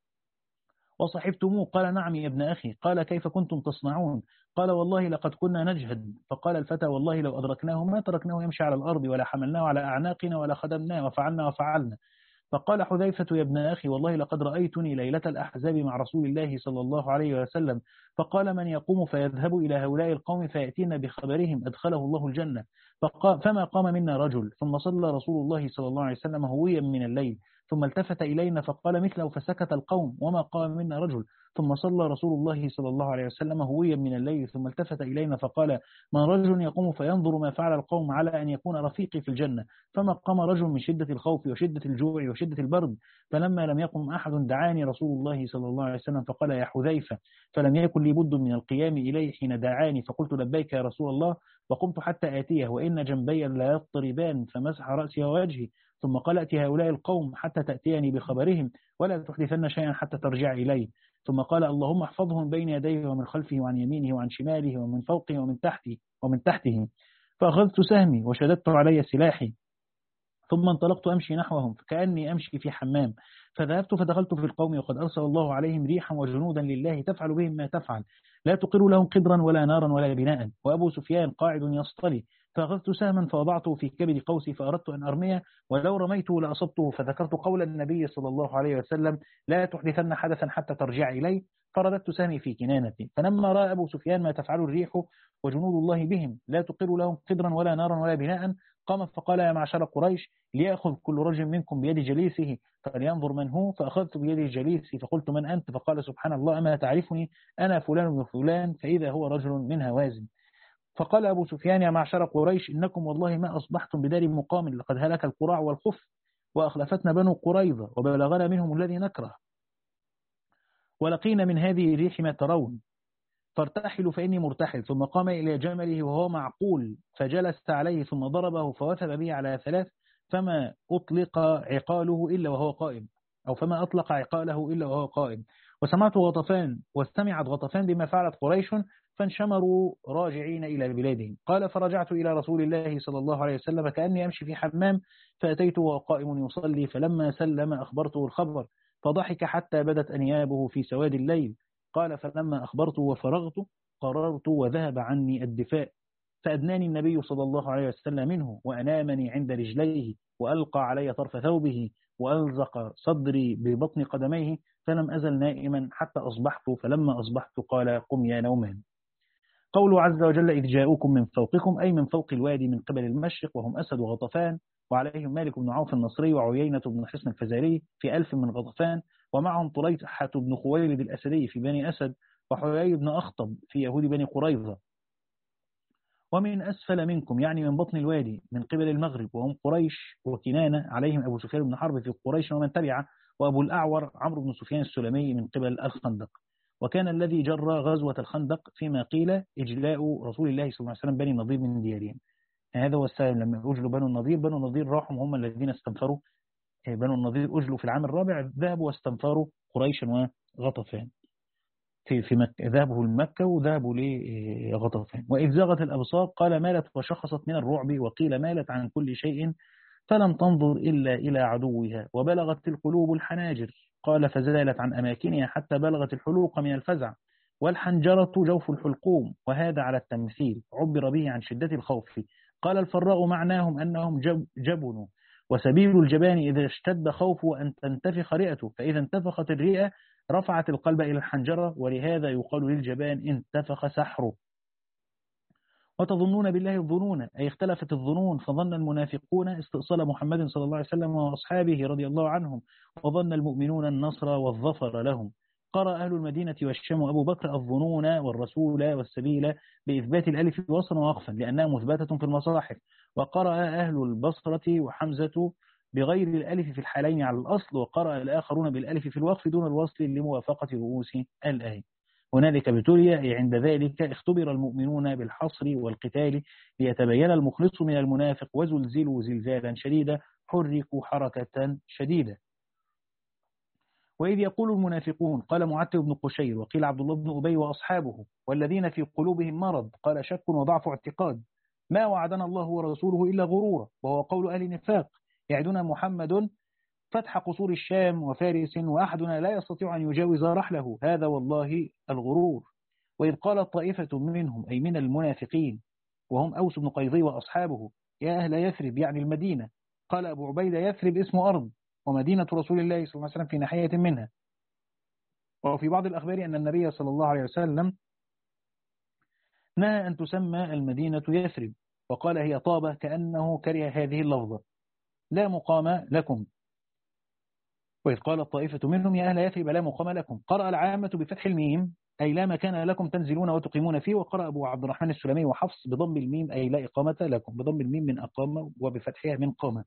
وصحبتموه؟ قال نعم يا ابن أخي. قال كيف كنتم تصنعون؟ قال والله لقد كنا نجهد. فقال الفتى والله لو أدركناه ما تركناه يمشي على الأرض ولا حملناه على أعناقنا ولا خدمناه وفعلنا وفعلنا. فقال حذيفة يا ابن أخي والله لقد رأيتني ليلة الأحزاب مع رسول الله صلى الله عليه وسلم، فقال من يقوم فيذهب إلى هؤلاء القوم فيأتينا بخبرهم أدخله الله الجنة، فما قام منا رجل، ثم صلى رسول الله صلى الله عليه وسلم هويا من الليل، ثم التفت إلينا فقال مثله فسكت القوم، وما قام منا رجل، ثم صلى رسول الله صلى الله عليه وسلم هويا من الليل، ثم التفت إلينا فقال من رجل يقوم فينظر ما فعل القوم على أن يكون رفيقي في الجنة، فما قام رجل من شدة الخوف وشدة الجوع وشدة البرد، فلما لم يقم أحد دعاني رسول الله صلى الله عليه وسلم فقال يا حذيفة، فلم يكن لي بد من القيام إليه حين دعاني، فقلت لبيك يا رسول الله، وقمت حتى آتيه وإن جنبي لا يضطربان، فمسح رأسي ووجهي، ثم قال ائت هؤلاء القوم حتى تأتيني بخبرهم ولا تحدثن شيئا حتى ترجع إليه، ثم قال اللهم احفظهم بين يديه ومن خلفه وعن يمينه وعن شماله ومن فوقه ومن تحته ومن تحته. فأخذت سهمي وشددت علي سلاحي، ثم انطلقت أمشي نحوهم فكأني أمشي في حمام، فذهبت فدخلت في القوم وقد أرسل الله عليهم ريحا وجنودا لله تفعل بهم ما تفعل، لا تقر لهم قدرا ولا نارا ولا بناء، وأبو سفيان قاعد يصطلي، فأخذت سهما فوضعته في كبد قوسي فأردت أن أرميه، ولو رميته لأصبته، فذكرت قول النبي صلى الله عليه وسلم لا تحدثن حدثا حتى ترجع إليه، فرددت سهمي في كنانتي. فلما رأى أبو سفيان ما تفعل الريح وجنود الله بهم لا تقر لهم قدرا ولا نارا ولا بناء، قام فقال يا معشر قريش ليأخذ كل رجل منكم بيد جليسه فلينظر من هو، فأخذت بيد جليسي فقلت من أنت؟ فقال سبحان الله أما تعرفني؟ أنا فلان بن فلان، فإذا هو رجل من هوازن. فقال أبو سفيان يا معشر قريش إنكم والله ما أصبحتم بدار مقام، لقد هلك القراع والخف وأخلفتنا بنو قريظة وبلغنا منهم الذي نكره، ولقينا من هذه الريح ما ترون، فارتحلوا فإني مرتحل. ثم قام إلى جمله وهو معقول فجلس عليه ثم ضربه فوثب به على ثلاث، فما أطلق عقاله إلا وهو قائم، أو فما أطلق عقاله إلا وهو قائم. وسمعت غطفان واستمعت غطفان بما فعلت قريش فانشمروا راجعين إلى بلادهم. قال فرجعت إلى رسول الله صلى الله عليه وسلم كأني أمشي في حمام، فأتيته وهو قائم يصلي، فلما سلم أخبرته الخبر فضحك حتى بدت أنيابه في سواد الليل. قال فلما أخبرته وفرغت قررت وذهب عني الدفاع، فأدناني النبي صلى الله عليه وسلم منه وأنامني عند رجليه وألقى علي طرف ثوبه وألزق صدري ببطن قدميه، فلم أزل نائما حتى أصبحت، فلما أصبحت قال قم يا نومان. قوله عز وجل إذ جاءوكم من فوقكم أي من فوق الوادي من قبل المشرق، وهم أسد وغطفان، وعليهم مالك بن عوف النصري وعيينة بن حصن الفزاري في ألف من غطفان، ومعهم طليحة بن خويلد الأسدي في بني أسد، وحيي بن أخطب في يهود بني قريظة. ومن أسفل منكم يعني من بطن الوادي من قبل المغرب وهم قريش وكنانة، عليهم أبو سفيان بن حرب في قريش ومن تبعه، وأبو الأعور عمرو بن سفيان السلمي من قبل الخندق. وكان الذي جرى غزوة الخندق فيما قيل إجلاء رسول الله صلى الله عليه وسلم بني النضير من ديارهم. يعني هذا هو السبب، لما أجلوا بنو النضير، بنو النضير راحوا هم الذين استنفروا، بنو النضير أجلوا في العام الرابع، ذهبوا واستنفروا قريشا وغطفان في في مكة، ذهبوا لمكة وذهبوا لغطفان. وإذ زاغت الأبصار قال مالت وشخصت من الرعب، وقيل مالت عن كل شيء فلم تنظر إلا إلى عدوها، وبلغت القلوب الحناجر قال فزالت عن أماكنها حتى بلغت الحلوق من الفزع، والحنجرة جوف الحلقوم، وهذا على التمثيل عبر به عن شدة الخوف. قال الفراء معناهم أنهم جب جبنوا، وسبيل الجبان إذا اشتد خوفه أن تنتفخ رئته، فإذا انتفخت الرئة رفعت القلب إلى الحنجرة، ولهذا يقال للجبان انتفخ سحره. وتظنون بالله الظنون، أي اختلفت الظنون، فظن المنافقون استئصال محمد صلى الله عليه وسلم وأصحابه رضي الله عنهم، وظن المؤمنون النصر والظفر لهم. قرأ أهل المدينة والشام أبو بكر الظنون والرسول والسبيل بإثبات الألف وصلا ووقفا لأنها مثبتة في المصاحف، وقرأ أهل البصرة وحمزة بغير الألف في الحالين على الأصل، وقرأ الآخرون بالألف في الوقف دون الوصل لموافقة رؤوس الآية. هنالك ابتلي، أي عند ذلك اختبر المؤمنون بالحصر والقتال ليتبين المخلص من المنافق، وزلزلوا زلزالا شديدا، حركوا حركة شديدة. وإذ يقول المنافقون، قال معتب بن قشير، وقيل عبد الله بن أبي وأصحابه، والذين في قلوبهم مرض، قال شك وضعف اعتقاد، ما وعدنا الله ورسوله إلا غرورا، وهو قول أهل النفاق، يعدنا محمد فتح قصور الشام وفارس، وأحدنا لا يستطيع أن يجاوز رحله، هذا والله الغرور. وإذ قال طائفة منهم، أي من المنافقين، وهم أوس بن قيظي وأصحابه، يا أهل يثرب، يعني المدينة. قال أبو عبيدة يثرب اسم أرض، ومدينة رسول الله صلى الله عليه وسلم في ناحية منها. وفي بعض الأخبار أن النبي صلى الله عليه وسلم نهى أن تسمى المدينة يثرب، وقال هي طابة، كأنه كره هذه اللفظة، لا مقام لكم. وإذ قال الطائفة منهم يا أهل يثرب لا مقام لكم، قرأ العامة بفتح الميم، أي لا مكان لكم تنزلون وتقيمون فيه، وقرأ أبو عبد الرحمن السلمي وحفص بضم الميم، أي لا إقامة لكم، بضم الميم من أقامة، وبفتحها من قامة.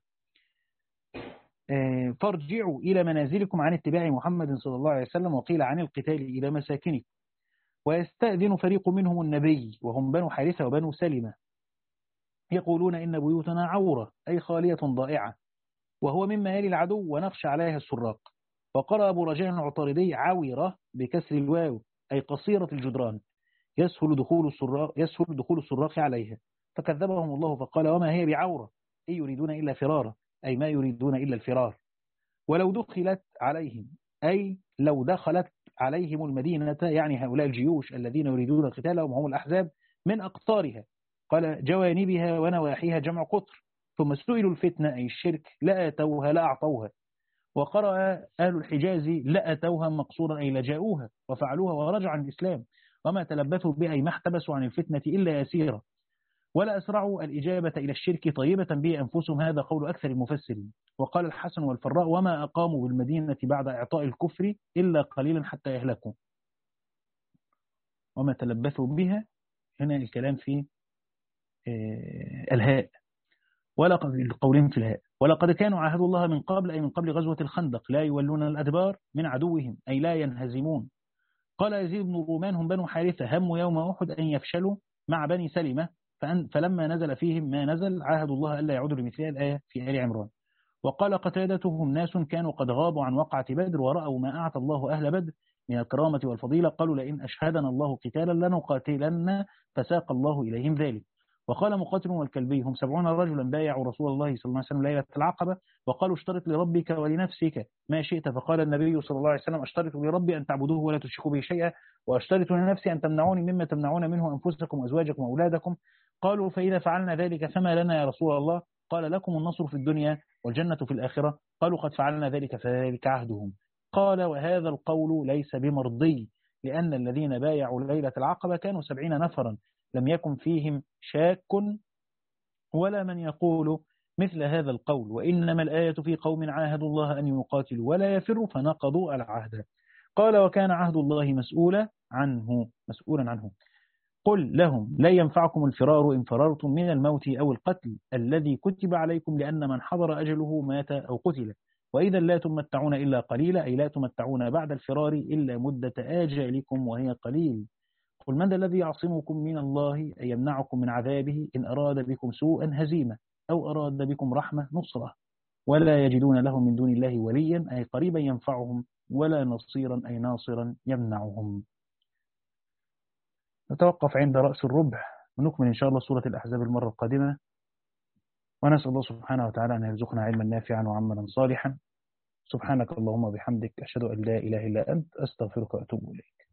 فارجعوا إلى منازلكم عن اتباع محمد صلى الله عليه وسلم، وقيل عن القتال إلى مساكنكم. ويستأذن فريق منهم النبي، وهم بنو حارثة وبنو سلمة، يقولون إن بيوتنا عورة، أي خالية ضائعة، وهو مما يلي العدو ونخشى عليها السراق. وقرأ أبو رجاء العطاردي عاورة بكسر الواو، أي قصيرة الجدران، يسهل دخول السراق يسهل دخول السراق عليها، فكذبهم الله فقال وما هي بعورة، أي يريدون إلا فرارا، أي ما يريدون إلا الفرار. ولو دخلت عليهم، أي لو دخلت عليهم المدينة، يعني هؤلاء الجيوش الذين يريدون قتالهم هم الأحزاب، من أقطارها، قال جوانبها ونواحيها جمع قطر، ثم سئلوا الفتنة أي الشرك لأتوها لأعطوها. وقرأ أهل الحجاز لأتوها مقصورا، أي لجاؤوها وفعلوها ورجعوا عن الإسلام، وما تلبثوا بأي ما احتبسوا عن الفتنة إلا يسيرا، ولا أسرعوا الإجابة إلى الشرك طيبة به أنفسهم، هذا قول أكثر المفسرين. وقال الحسن والفراء وما أقاموا بالمدينة بعد إعطاء الكفر إلا قليلا حتى يهلكوا، وما تلبثوا بها، هنا الكلام في الهاء، ولقد القولين في الهاء. ولقد كانوا عاهدوا الله من قبل، أي من قبل غزوة الخندق، لا يولون الأدبار من عدوهم، أي لا ينهزمون. قال يزيد بن رومان هم بنو حارثة، هم يوم أحد أن يفشلوا مع بني سلمة، فلما نزل فيهم ما نزل عاهدوا الله ألا يعودوا لمثلها، الآية في آل عمران. وقال قتادة هم ناس كانوا قد غابوا عن وقعة بدر، ورأوا ما أعطى الله أهل بدر من الكرامة والفضيلة، قالوا لئن أشهدنا الله قتالا لنقاتلن، فساق الله إليهم ذلك. وقال مقاتل والكلبي هم سبعون رجلا بايعوا رسول الله صلى الله عليه وسلم ليلة العقبة، وقالوا اشترط لربك ولنفسك ما شئت، فقال النبي صلى الله عليه وسلم اشترط لربي أن تعبدوه ولا تشركوا به شيئا، واشترط لنفسي أن تمنعوني مما تمنعون منه أنفسكم وأزواجكم وأولادكم. قالوا فإذا فعلنا ذلك فما لنا يا رسول الله؟ قال لكم النصر في الدنيا والجنة في الآخرة. قالوا قد فعلنا ذلك فذلك عهدهم. قال وهذا القول ليس بمرضي، لأن الذين بايعوا ليلة العقبة كانوا سبعين نفرا، لم يكن فيهم شاك ولا من يقول مثل هذا القول، وإنما الآية في قوم عاهدوا الله أن يقاتلوا ولا يفروا فنقضوا العهد. قال وكان عهد الله مسؤولا عنه مسؤولا عنه قل لهم لا ينفعكم الفرار إن فررتم من الموت أو القتل الذي كتب عليكم، لأن من حضر أجله مات أو قتل، وإذا لا تمتعون إلا قليلا، أي لا تمتعون بعد الفرار إلا مدة آجالكم وهي قليل. قل من ذا الذي يعصمكم من الله أي يمنعكم من عذابه إن أراد بكم سوءا هزيمة أو أراد بكم رحمة نصرة، ولا يجدون لهم من دون الله وليا أي قريبا ينفعهم، ولا نصيرا أي ناصرا يمنعهم. نتوقف عند رأس الربع ونكمل إن شاء الله سورة الأحزاب المرة القادمة، ونسأل الله سبحانه وتعالى أن يرزقنا علما نافعا وعملا صالحا. سبحانك اللهم وبحمدك، أشهد أن لا إله إلا أنت، أستغفرك وأتوب إليك.